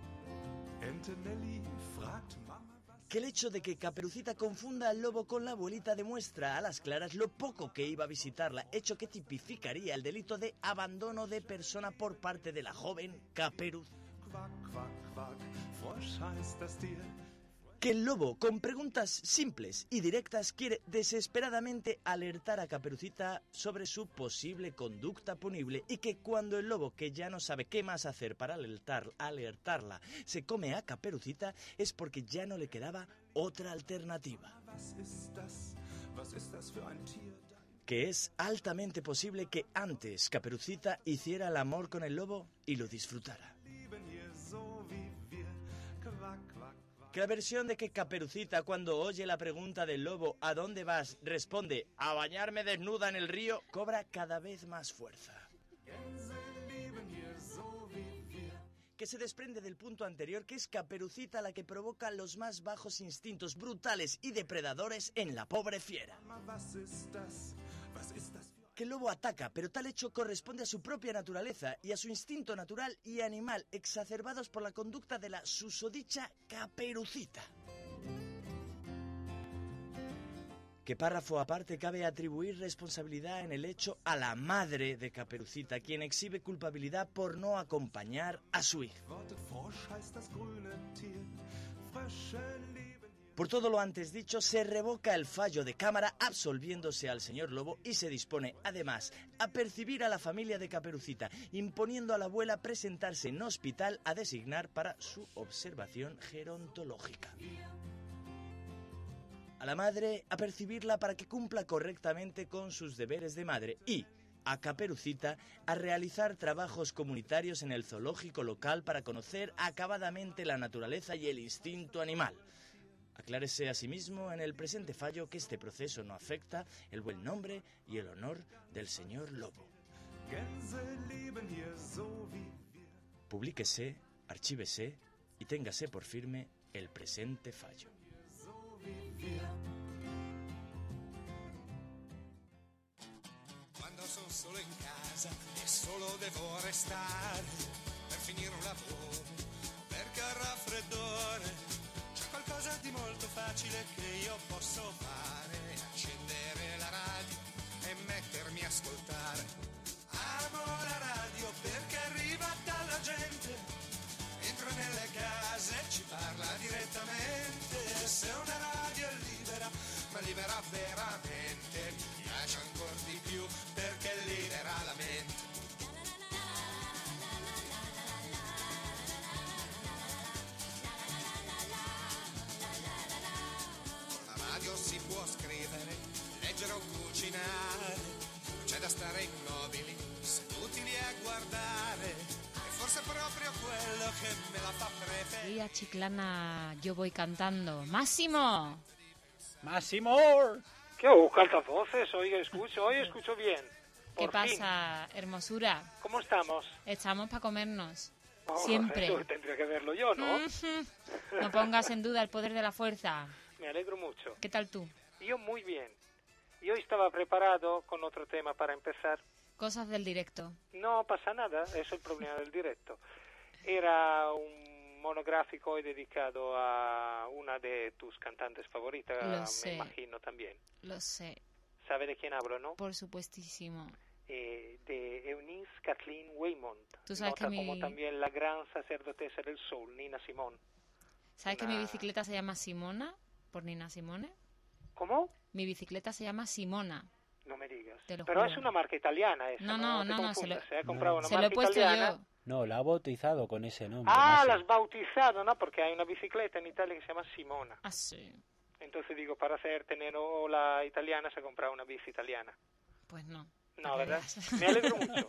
Que el hecho de que Caperucita confunda al lobo con la abuelita demuestra a las claras lo poco que iba a visitarla, hecho que tipificaría el delito de abandono de persona por parte de la joven Caperucita. Que el lobo, con preguntas simples y directas, quiere desesperadamente alertar a Caperucita sobre su posible conducta punible, y que cuando el lobo, que ya no sabe qué más hacer para alertar, alertarla, se come a Caperucita, es porque ya no le quedaba otra alternativa. Que es altamente posible que antes Caperucita hiciera el amor con el lobo y lo disfrutara. Que la versión de que Caperucita, cuando oye la pregunta del lobo ¿a dónde vas?, responde «a bañarme desnuda en el río», cobra cada vez más fuerza. Que se desprende del punto anterior, que es Caperucita la que provoca los más bajos instintos brutales y depredadores en la pobre fiera. Que el lobo ataca, pero tal hecho corresponde a su propia naturaleza y a su instinto natural y animal, exacerbados por la conducta de la susodicha Caperucita. Que párrafo aparte cabe atribuir responsabilidad en el hecho a la madre de Caperucita, quien exhibe culpabilidad por no acompañar a su hija. Por todo lo antes dicho, se revoca el fallo de cámara absolviéndose al señor Lobo y se dispone, además, a percibir a la familia de Caperucita, imponiendo a la abuela presentarse en hospital a designar para su observación gerontológica. A la madre, a percibirla para que cumpla correctamente con sus deberes de madre y, a Caperucita, a realizar trabajos comunitarios en el zoológico local para conocer acabadamente la naturaleza y el instinto animal. Aclárese asimismo en el presente fallo que este proceso no afecta el buen nombre y el honor del señor Lobo. Publíquese, archívese y téngase por firme el presente fallo. Quando sono solo in casa e solo devo restare per finire un lavoro, perché al raffreddore c'è qualcosa di molto facile che io posso fare: accendere la radio e mettermi a ascoltare. Amo la radio perché arriva dalla gente, entra nelle case e ci parla direttamente. Se una radio è libera, ma libera veramente, mi piace ancora di più perché libera la mente. Con la radio si può scrivere, leggere o cucinare, c'è da stare immobili, seduti lì a guardare, e forse è proprio quello che me la fa preferire. Día Chiclana, yo voy cantando. ¡Máximo! ¡Máximo! ¿Qué? Oh, voces, oiga, escucho, hoy escucho bien. ¿Qué Por pasa, hermosura? ¿Cómo estamos? Estamos para comernos. Oh, Siempre. Eso tendría que verlo yo, ¿no? Ujú. No pongas en duda el poder de la fuerza. Me alegro mucho. ¿Qué tal tú? Yo muy bien. Y hoy estaba preparado con otro tema para empezar. Cosas del directo. No pasa nada, es el problema del directo. Era un monográfico hoy dedicado a una de tus cantantes favoritas, Lo me sé. imagino también. Lo sé. ¿Sabe de quién hablo, no? Por supuestísimo. Eh, de Eunice Kathleen Waymont, Tú sabes nota que mi- como también la gran sacerdotesa del soul, Nina Simone. ¿Sabes que Una- mi bicicleta se llama Simona? ¿Por Nina Simone? ¿Cómo? Mi bicicleta se llama Simona. No me digas. Te lo Pero juro. es una marca italiana esa, No, no, no, te no, no, se confundas, lo- se ha comprado una Se lo he marca puesto italiana. yo. No, la ha bautizado con ese nombre. Ah, Masi. la has bautizado, ¿no? Porque hay una bicicleta en Italia que se llama Simona. Ah, sí. Entonces digo, para hacer tener ola italiana se ha comprado una bici italiana. Pues no. No, ¿verdad? Me alegro mucho.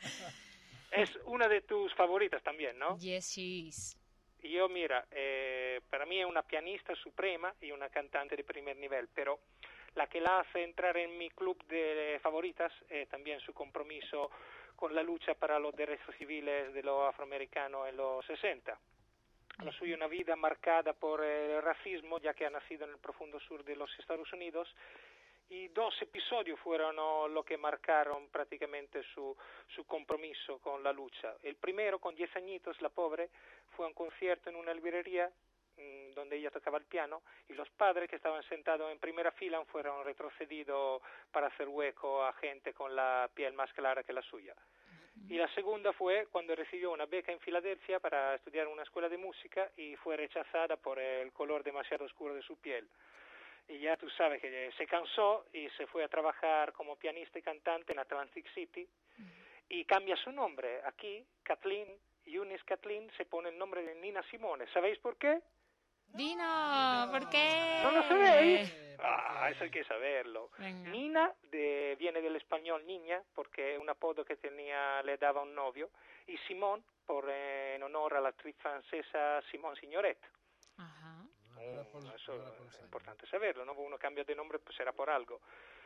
Es una de tus favoritas también, ¿no? Yes, she is. Yo, mira, eh, para mí es una pianista suprema y una cantante de primer nivel, pero la que la hace entrar en mi club de favoritas es también su compromiso con la lucha para los derechos civiles de los afroamericanos en los sesenta. La suya una vida marcada por el racismo, ya que ha nacido en el profundo sur de los Estados Unidos, y dos episodios fueron oh, lo que marcaron prácticamente su, su compromiso con la lucha. El primero, con diez añitos, la pobre, fue a un concierto en una librería mmm, donde ella tocaba el piano, y los padres que estaban sentados en primera fila fueron retrocedidos para hacer hueco a gente con la piel más clara que la suya. Y la segunda fue cuando recibió una beca en Filadelfia para estudiar en una escuela de música y fue rechazada por el color demasiado oscuro de su piel. Y ya tú sabes que se cansó y se fue a trabajar como pianista y cantante en Atlantic City y cambia su nombre. Aquí, Kathleen, Eunice Kathleen, se pone el nombre de Nina Simone. ¿Sabéis por qué? Dino, ¿por qué? ¿No lo sabéis? Ah, eso hay que saberlo. Venga. Nina de, viene del español niña, porque es un apodo que tenía, le daba un novio, y Simone, por, eh, en honor a la actriz francesa Simone Signoret. Ajá. Mm, eso es importante saberlo, ¿no? Uno cambia de nombre, pues será por algo.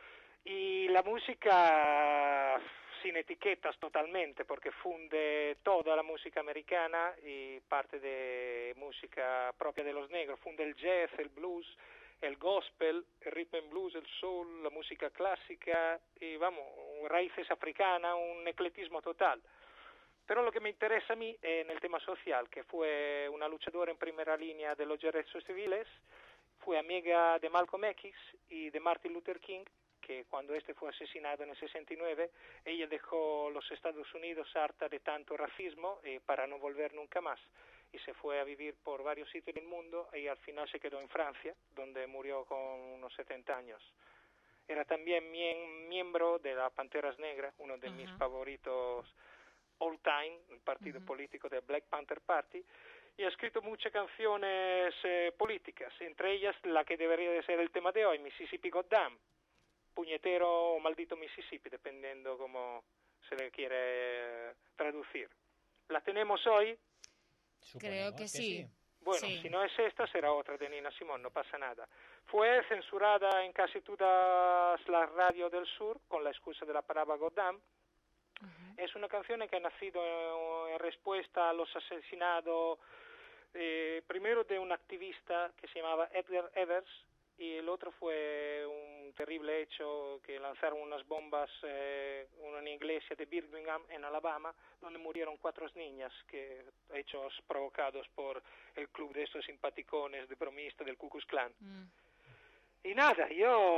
Y la música sin etiquetas totalmente, porque funde toda la música americana y parte de música propia de los negros. Funde el jazz, el blues, el gospel, el rhythm and blues, el soul, la música clásica y, vamos, raíces africanas, un eclectismo total. Pero lo que me interesa a mí es en el tema social, que fue una luchadora en primera línea de los derechos civiles, fue amiga de Malcolm X y de Martin Luther King, que cuando este fue asesinado en el sesenta y nueve, ella dejó los Estados Unidos harta de tanto racismo eh, para no volver nunca más. Y se fue a vivir por varios sitios del mundo y al final se quedó en Francia, donde murió con unos setenta años. Era también mien- miembro de las Panteras Negras, uno de uh-huh. mis favoritos all time, el partido uh-huh. político de Black Panther Party, y ha escrito muchas canciones eh, políticas, entre ellas la que debería de ser el tema de hoy, Mississippi Goddamn, puñetero o maldito Mississippi, dependiendo cómo se le quiere traducir. ¿La tenemos hoy? Creo que, que sí. sí. Bueno, sí. si no es esta, será otra de Nina Simone, no pasa nada. Fue censurada en casi todas las radios del sur con la excusa de la palabra Goddamn. Uh-huh. Es una canción que ha nacido en, en respuesta a los asesinados, eh, primero de un activista que se llamaba Edgar Evers, y el otro fue un terrible hecho que lanzaron unas bombas eh, en una iglesia de Birmingham, en Alabama, donde murieron cuatro niñas, que hechos provocados por el club de estos simpaticones de bromistas del Ku Klux Klan. Mm. Y nada,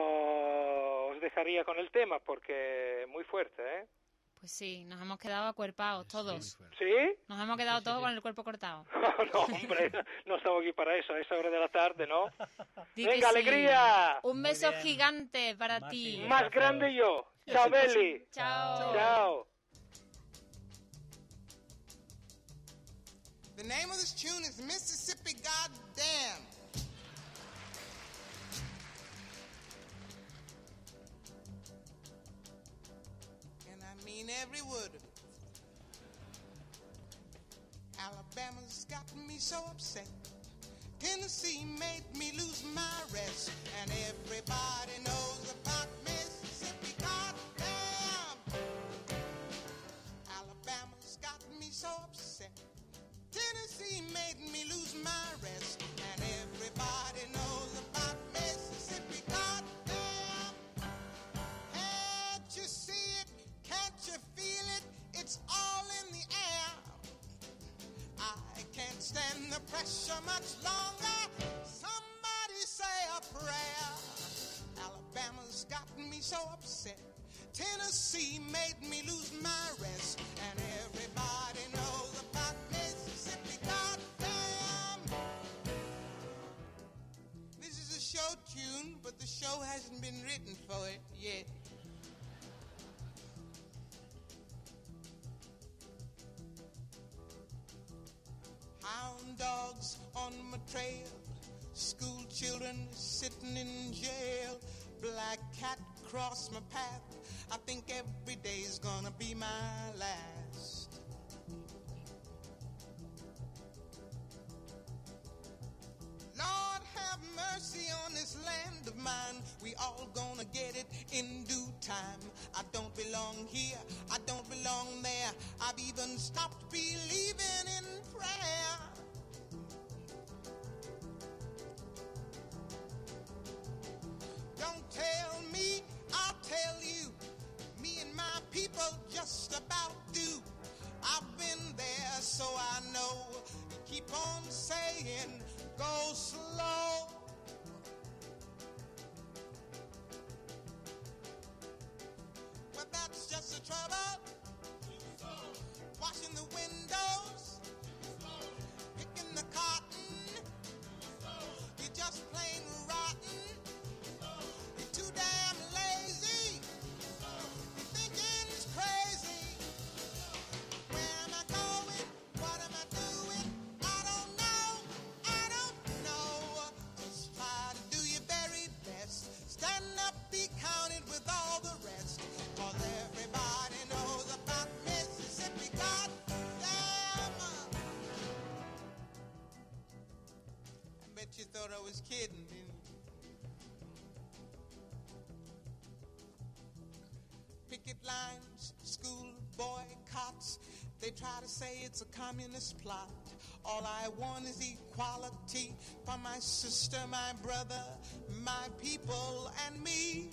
yo os dejaría con el tema porque muy fuerte, ¿eh? Pues sí, nos hemos quedado acuerpados todos. ¿Sí? Nos hemos quedado sí, sí, todos sí. con el cuerpo cortado. No, hombre, no estamos aquí para eso, a esa hora de la tarde, ¿no? Di ¡Venga, sí. alegría! Un beso gigante para Más ti. bien. Más grande yo. Chao, Beli. Chao. Chao. The name of this tune is Mississippi Goddamn. Every word of it. Alabama's gotten me so upset. Tennessee made me lose my rest. And everybody knows about Mississippi. Goddamn! Alabama's gotten me so upset. Tennessee made me lose my rest. And everybody knows about Mississippi. Goddamn! Can't you see it? Can't you feel it? It's all in the air. I can't stand the pressure much longer. Somebody say a prayer. Alabama's gotten me so upset. Tennessee made me lose my rest. And everybody knows about Mississippi. Goddamn! This is a show tune, but the show hasn't been written for it yet. Hound dogs on my trail, School children sitting in jail. Black cat crossed my path. I think every day's gonna be my last. Lord have mercy on this land of mine. We all gonna get it in due time. I don't belong here, I don't belong there. I've even stopped believing in prayer. Don't tell me, I'll tell you. Me and my people just about do. I've been there, so I know. Keep on saying, go slow. Well, that's just the trouble. Washing the windows, picking the cotton. You're just plain rotten. You're too damn lazy. Your thinking's crazy. Where am I going? What am I doing? I don't know. I don't know. Just try to do your very best. Stand up, be counted with all the rest. 'Cause everybody knows about Mississippi. God damn. I bet you thought I was kidding, didn't you? Picket lines, school boycotts. They try to say it's a communist plot. All I want is equality for my sister, my brother, my people, and me.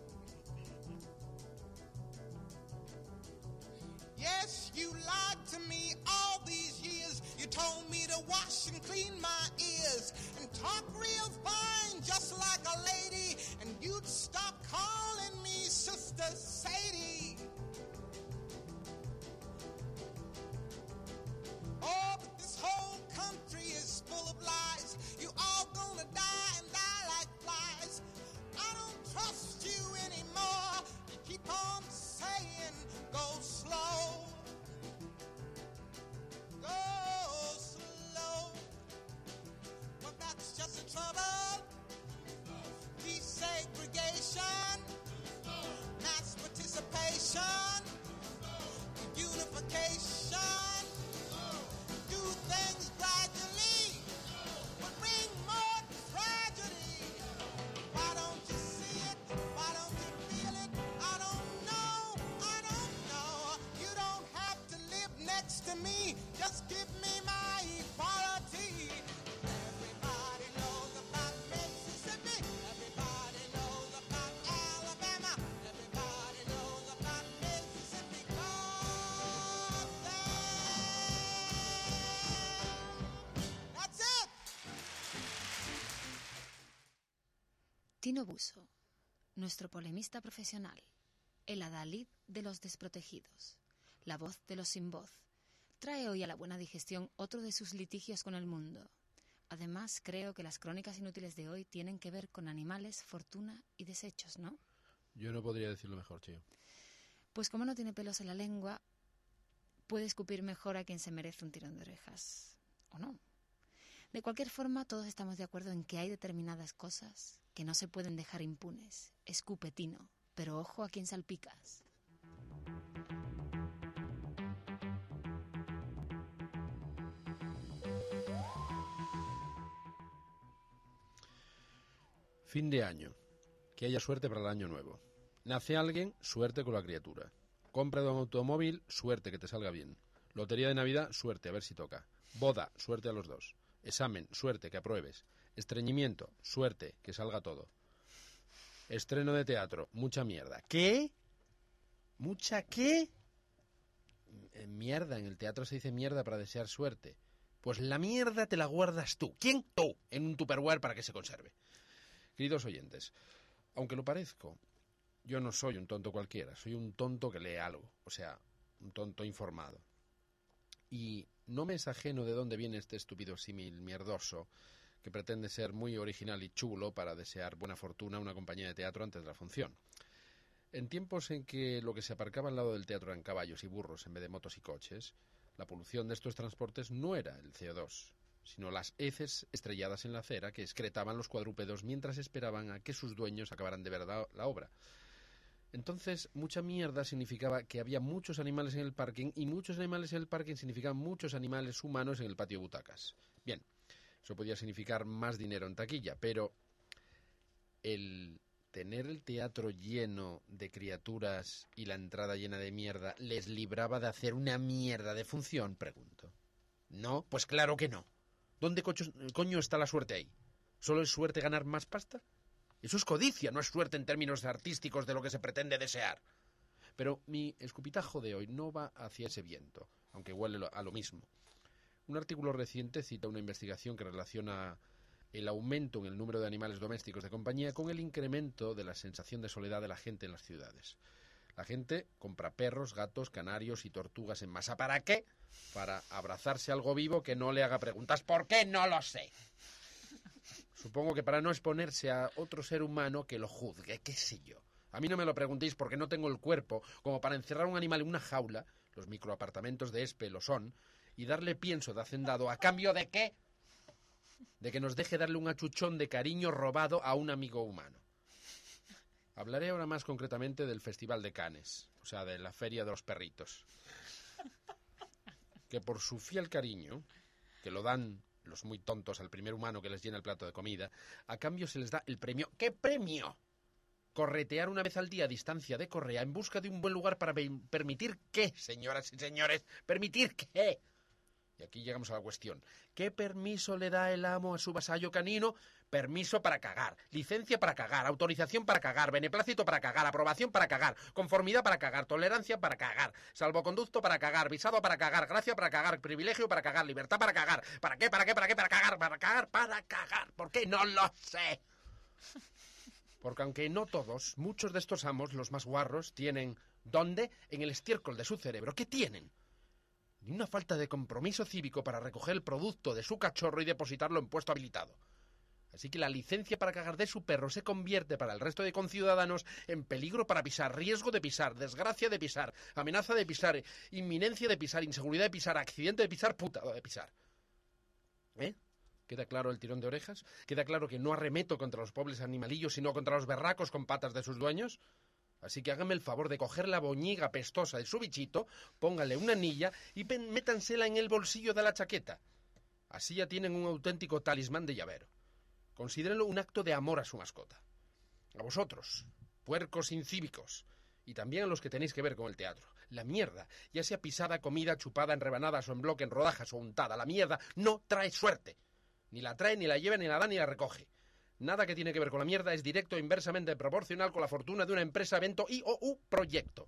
Yes, you lied to me all these years. You told me to wash and clean my ears and talk real fine, just like a lady, and you'd stop calling me Sister Sadie. Oh, but this whole country is full of lies. You all gonna die and die like flies. I don't trust you anymore. You keep on saying, go slow. Go slow. Well, that's just the trouble. Desegregation, mass participation, unification. Do things gradually, but bring more tragedy. Why don't you see it? Why don't you feel it? I don't know. I don't know. You don't have to live next to me. Just give me my equality. Everybody knows about Mississippi. Everybody knows about Alabama. Everybody knows about Mississippi. God damn. That's it. Tino Buso, nuestro polemista profesional, el adalid de los desprotegidos, la voz de los sin voz, trae hoy a la buena digestión otro de sus litigios con el mundo. Además, creo que las crónicas inútiles de hoy tienen que ver con animales, fortuna y desechos, ¿no? Yo no podría decirlo mejor, Chío. Pues como no tiene pelos en la lengua, puede escupir mejor a quien se merece un tirón de orejas, ¿o no? De cualquier forma, todos estamos de acuerdo en que hay determinadas cosas que no se pueden dejar impunes. Escupe, Tino, pero ojo a quien salpicas. Fin de año. Que haya suerte para el año nuevo. Nace alguien, suerte con la criatura. Compra de un automóvil, suerte que te salga bien. Lotería de Navidad, suerte, a ver si toca. Boda, suerte a los dos. Examen, suerte, que apruebes. Estreñimiento, suerte, que salga todo. Estreno de teatro, mucha mierda. ¿Qué? ¿Mucha qué? Eh, Mierda, en el teatro se dice mierda para desear suerte. Pues la mierda te la guardas tú. ¿Quién? Tú, en un Tupperware para que se conserve. Queridos oyentes, aunque lo parezco, yo no soy un tonto cualquiera, soy un tonto que lee algo, o sea, un tonto informado. Y no me es ajeno de dónde viene este estúpido símil mierdoso que pretende ser muy original y chulo para desear buena fortuna a una compañía de teatro antes de la función. En tiempos en que lo que se aparcaba al lado del teatro eran caballos y burros en vez de motos y coches, la polución de estos transportes no era el C O dos, sino las heces estrelladas en la acera que excretaban los cuadrúpedos mientras esperaban a que sus dueños acabaran de ver la, la obra. Entonces, mucha mierda significaba que había muchos animales en el parking, y muchos animales en el parking significaban muchos animales humanos en el patio de butacas. Bien, eso podía significar más dinero en taquilla, pero el tener el teatro lleno de criaturas y la entrada llena de mierda les libraba de hacer una mierda de función, pregunto. ¿No? Pues claro que no. ¿Dónde coño, coño está la suerte ahí? ¿Solo es suerte ganar más pasta? Eso es codicia, no es suerte en términos artísticos de lo que se pretende desear. Pero mi escupitajo de hoy no va hacia ese viento, aunque huele a lo mismo. Un artículo reciente cita una investigación que relaciona el aumento en el número de animales domésticos de compañía con el incremento de la sensación de soledad de la gente en las ciudades. La gente compra perros, gatos, canarios y tortugas en masa. ¿Para qué? Para abrazarse a algo vivo que no le haga preguntas. ¿Por qué? No lo sé. Supongo que para no exponerse a otro ser humano que lo juzgue, qué sé yo. A mí no me lo preguntéis porque no tengo el cuerpo como para encerrar a un animal en una jaula, los microapartamentos de Espe lo son, y darle pienso de hacendado a cambio de qué? De que nos deje darle un achuchón de cariño robado a un amigo humano. Hablaré ahora más concretamente del Festival de Cannes, o sea, de la Feria de los Perritos. Que por su fiel cariño, que lo dan los muy tontos al primer humano que les llena el plato de comida, a cambio se les da el premio. ¿Qué premio? Corretear una vez al día a distancia de correa en busca de un buen lugar para permitir qué, señoras y señores, permitir qué. Y aquí llegamos a la cuestión. ¿Qué permiso le da el amo a su vasallo canino? Permiso para cagar, licencia para cagar, autorización para cagar, beneplácito para cagar, aprobación para cagar, conformidad para cagar, tolerancia para cagar, salvoconducto para cagar, visado para cagar, gracia para cagar, privilegio para cagar, libertad para cagar. ¿Para qué? ¿Para qué? ¿Para qué? Para cagar, para cagar, para cagar. ¿Por qué? No lo sé. Porque aunque no todos, muchos de estos amos, los más guarros, tienen... ¿Dónde? En el estiércol de su cerebro. ¿Qué tienen? Ni una falta de compromiso cívico para recoger el producto de su cachorro y depositarlo en puesto habilitado. Así que la licencia para cagar de su perro se convierte para el resto de conciudadanos en peligro para pisar, riesgo de pisar, desgracia de pisar, amenaza de pisar, inminencia de pisar, inseguridad de pisar, accidente de pisar, putada de pisar. ¿Eh? ¿Queda claro el tirón de orejas? ¿Queda claro que no arremeto contra los pobres animalillos, sino contra los berracos con patas de sus dueños? Así que háganme el favor de coger la boñiga pestosa de su bichito, pónganle una anilla y métansela en el bolsillo de la chaqueta. Así ya tienen un auténtico talismán de llavero. Considérenlo un acto de amor a su mascota. A vosotros, puercos incívicos, y también a los que tenéis que ver con el teatro. La mierda, ya sea pisada, comida, chupada, en rebanadas o en bloque, en rodajas o untada, la mierda no trae suerte. Ni la trae, ni la lleva, ni la da, ni la recoge. Nada que tiene que ver con la mierda es directo e inversamente proporcional con la fortuna de una empresa, evento y o u proyecto.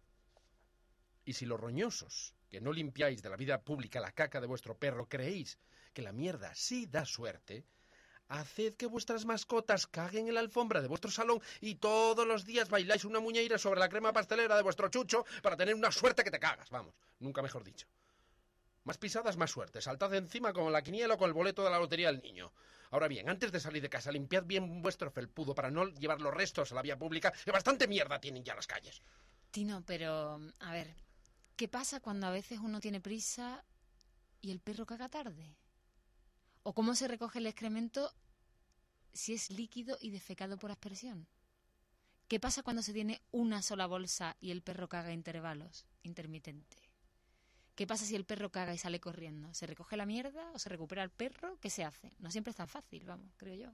Y si los roñosos, que no limpiáis de la vida pública la caca de vuestro perro, creéis que la mierda sí da suerte, haced que vuestras mascotas caguen en la alfombra de vuestro salón y todos los días bailáis una muñeira sobre la crema pastelera de vuestro chucho para tener una suerte que te cagas, vamos, nunca mejor dicho. Más pisadas, más suerte. Saltad encima con la quiniela o con el boleto de la lotería del niño. Ahora bien, antes de salir de casa, limpiad bien vuestro felpudo para no llevar los restos a la vía pública, que bastante mierda tienen ya las calles. Tino, pero, a ver, ¿qué pasa cuando a veces uno tiene prisa y el perro caga tarde? ¿O cómo se recoge el excremento si es líquido y defecado por aspersión? ¿Qué pasa cuando se tiene una sola bolsa y el perro caga a intervalos, intermitente? ¿Qué pasa si el perro caga y sale corriendo? ¿Se recoge la mierda o se recupera el perro? ¿Qué se hace? No siempre es tan fácil, vamos, creo yo.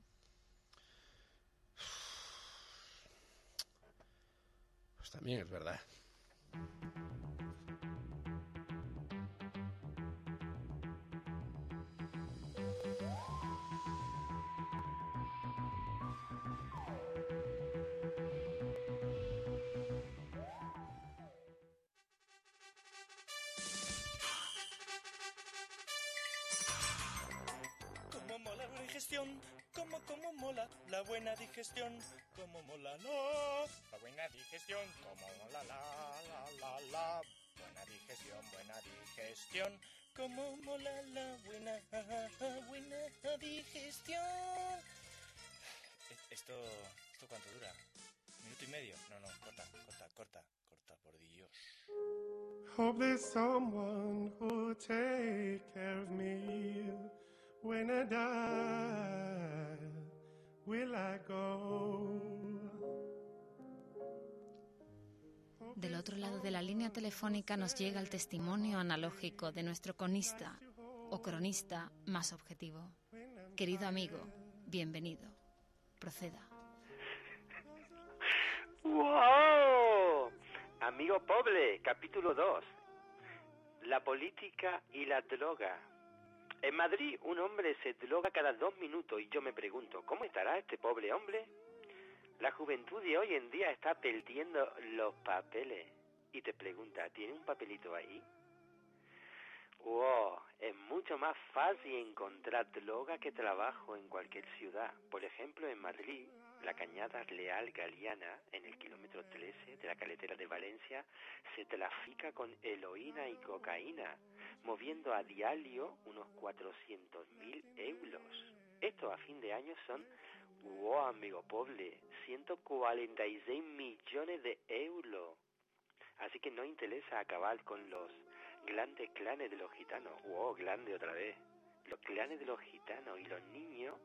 Pues también es verdad. Como, como mola la buena digestión, como mola no, la buena digestión, como mola la, la, la, la, buena digestión, buena digestión, como mola la buena, buena digestión. Esto, ¿esto cuánto dura? ¿Minuto y medio? No, no, corta, corta, corta, corta, por Dios. Hope there's someone who'll take care of me When I die, will I go? Del otro lado de la línea telefónica nos llega el testimonio analógico de nuestro conista o cronista más objetivo. Querido amigo, bienvenido. Proceda. ¡Wow! Amigo Poble, capítulo dos. La política y la droga. En Madrid un hombre se droga cada dos minutos y yo me pregunto, ¿cómo estará este pobre hombre? La juventud de hoy en día está perdiendo los papeles. Y te pregunta, ¿tiene un papelito ahí? Wow, es mucho más fácil encontrar droga que trabajo en cualquier ciudad. Por ejemplo, en Madrid, la Cañada Real Galiana, en el kilómetro trece de la carretera de Valencia, se trafica con heroína y cocaína, moviendo a diario unos cuatrocientos mil euros. Esto a fin de año son, wow, amigo pobre, ciento cuarenta y seis millones de euros. Así que no interesa acabar con los grandes clanes de los gitanos. Wow, grande otra vez. Los clanes de los gitanos y los niños.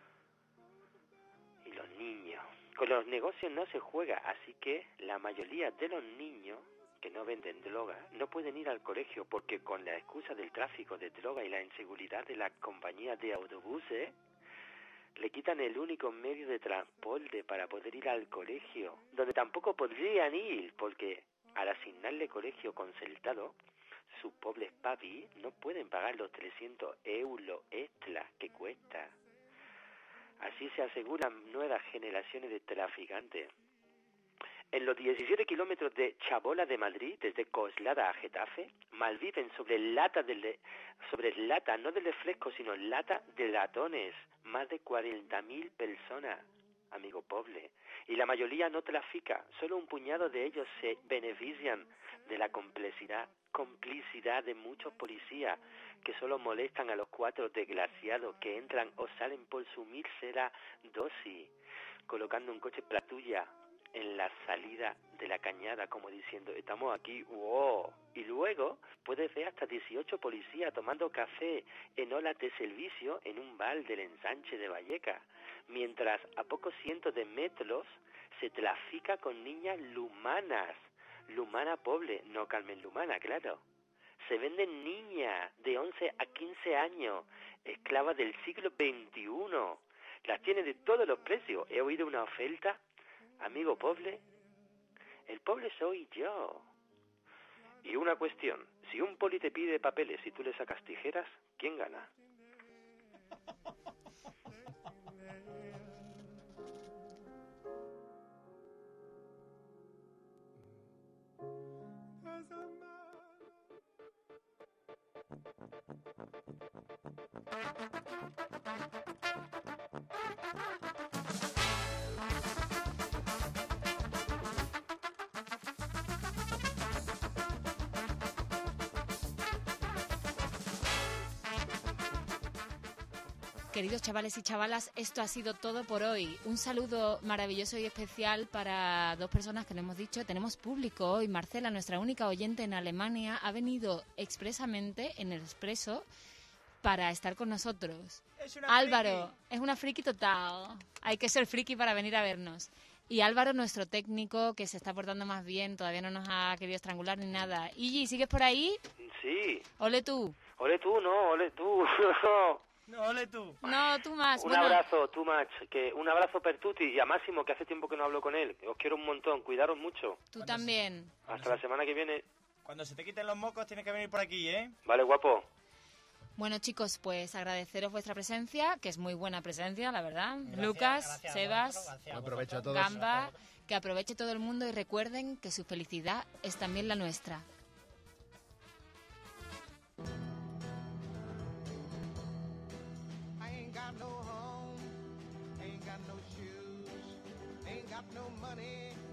Y los niños. Con los negocios no se juega, así que la mayoría de los niños que no venden droga no pueden ir al colegio porque con la excusa del tráfico de droga y la inseguridad de las compañías de autobuses, le quitan el único medio de transporte para poder ir al colegio, donde tampoco podrían ir porque al asignarle colegio concertado, sus pobres papis no pueden pagar los trescientos euros extras que cuesta. Así se aseguran nuevas generaciones de traficantes. En los diecisiete kilómetros de Chabola de Madrid, desde Coslada a Getafe, malviven sobre lata de sobre lata, no de refrescos, sino lata de latones, más de cuarenta mil personas, amigo pobre. Y la mayoría no trafica, solo un puñado de ellos se benefician de la complicidad, complicidad de muchos policías que solo molestan a los cuatro desgraciados que entran o salen por su mísera dosis, colocando un coche patrulla en la salida de la cañada, como diciendo, estamos aquí, wow. Y luego puedes ver hasta dieciocho policías tomando café en olas de servicio en un bar del ensanche de Vallecas, mientras a pocos cientos de metros se trafica con niñas lumanas. Lumana pobre, no Carmen Lumana, claro. Se venden niñas de once a quince años, esclavas del siglo veintiuno. Las tiene de todos los precios. He oído una oferta, amigo pobre. El pobre soy yo. Y una cuestión, si un poli te pide papeles y tú le sacas tijeras, ¿quién gana? Queridos chavales y chavalas, esto ha sido todo por hoy. Un saludo maravilloso y especial para dos personas que lo hemos dicho. Tenemos público hoy. Marcela, nuestra única oyente en Alemania, ha venido expresamente en el Expreso para estar con nosotros. Es una Álvaro, friki. es una friki total. Hay que ser friki para venir a vernos. Y Álvaro, nuestro técnico, que se está portando más bien, todavía no nos ha querido estrangular ni nada. Igi, ¿sigues por ahí? Sí. Ole tú. Ole tú, no, ole tú. No, ole tú. No, tú más. Un Bueno, abrazo, too much. Que, un abrazo per tutti y a Máximo, que hace tiempo que no hablo con él. Os quiero un montón, cuidaros mucho. tú también. Hasta la semana que viene. Cuando se te quiten los mocos tienes que venir por aquí, ¿eh? Vale, guapo. Bueno, chicos, pues agradeceros vuestra presencia, que es muy buena presencia, la verdad. Gracias, Lucas, gracias, Sebas, vosotros, gracias a Buen provecho a vosotros. todos. Gamba, que aproveche todo el mundo y recuerden que su felicidad es también la nuestra. I ain't got no home, ain't got no shoes, ain't got no money,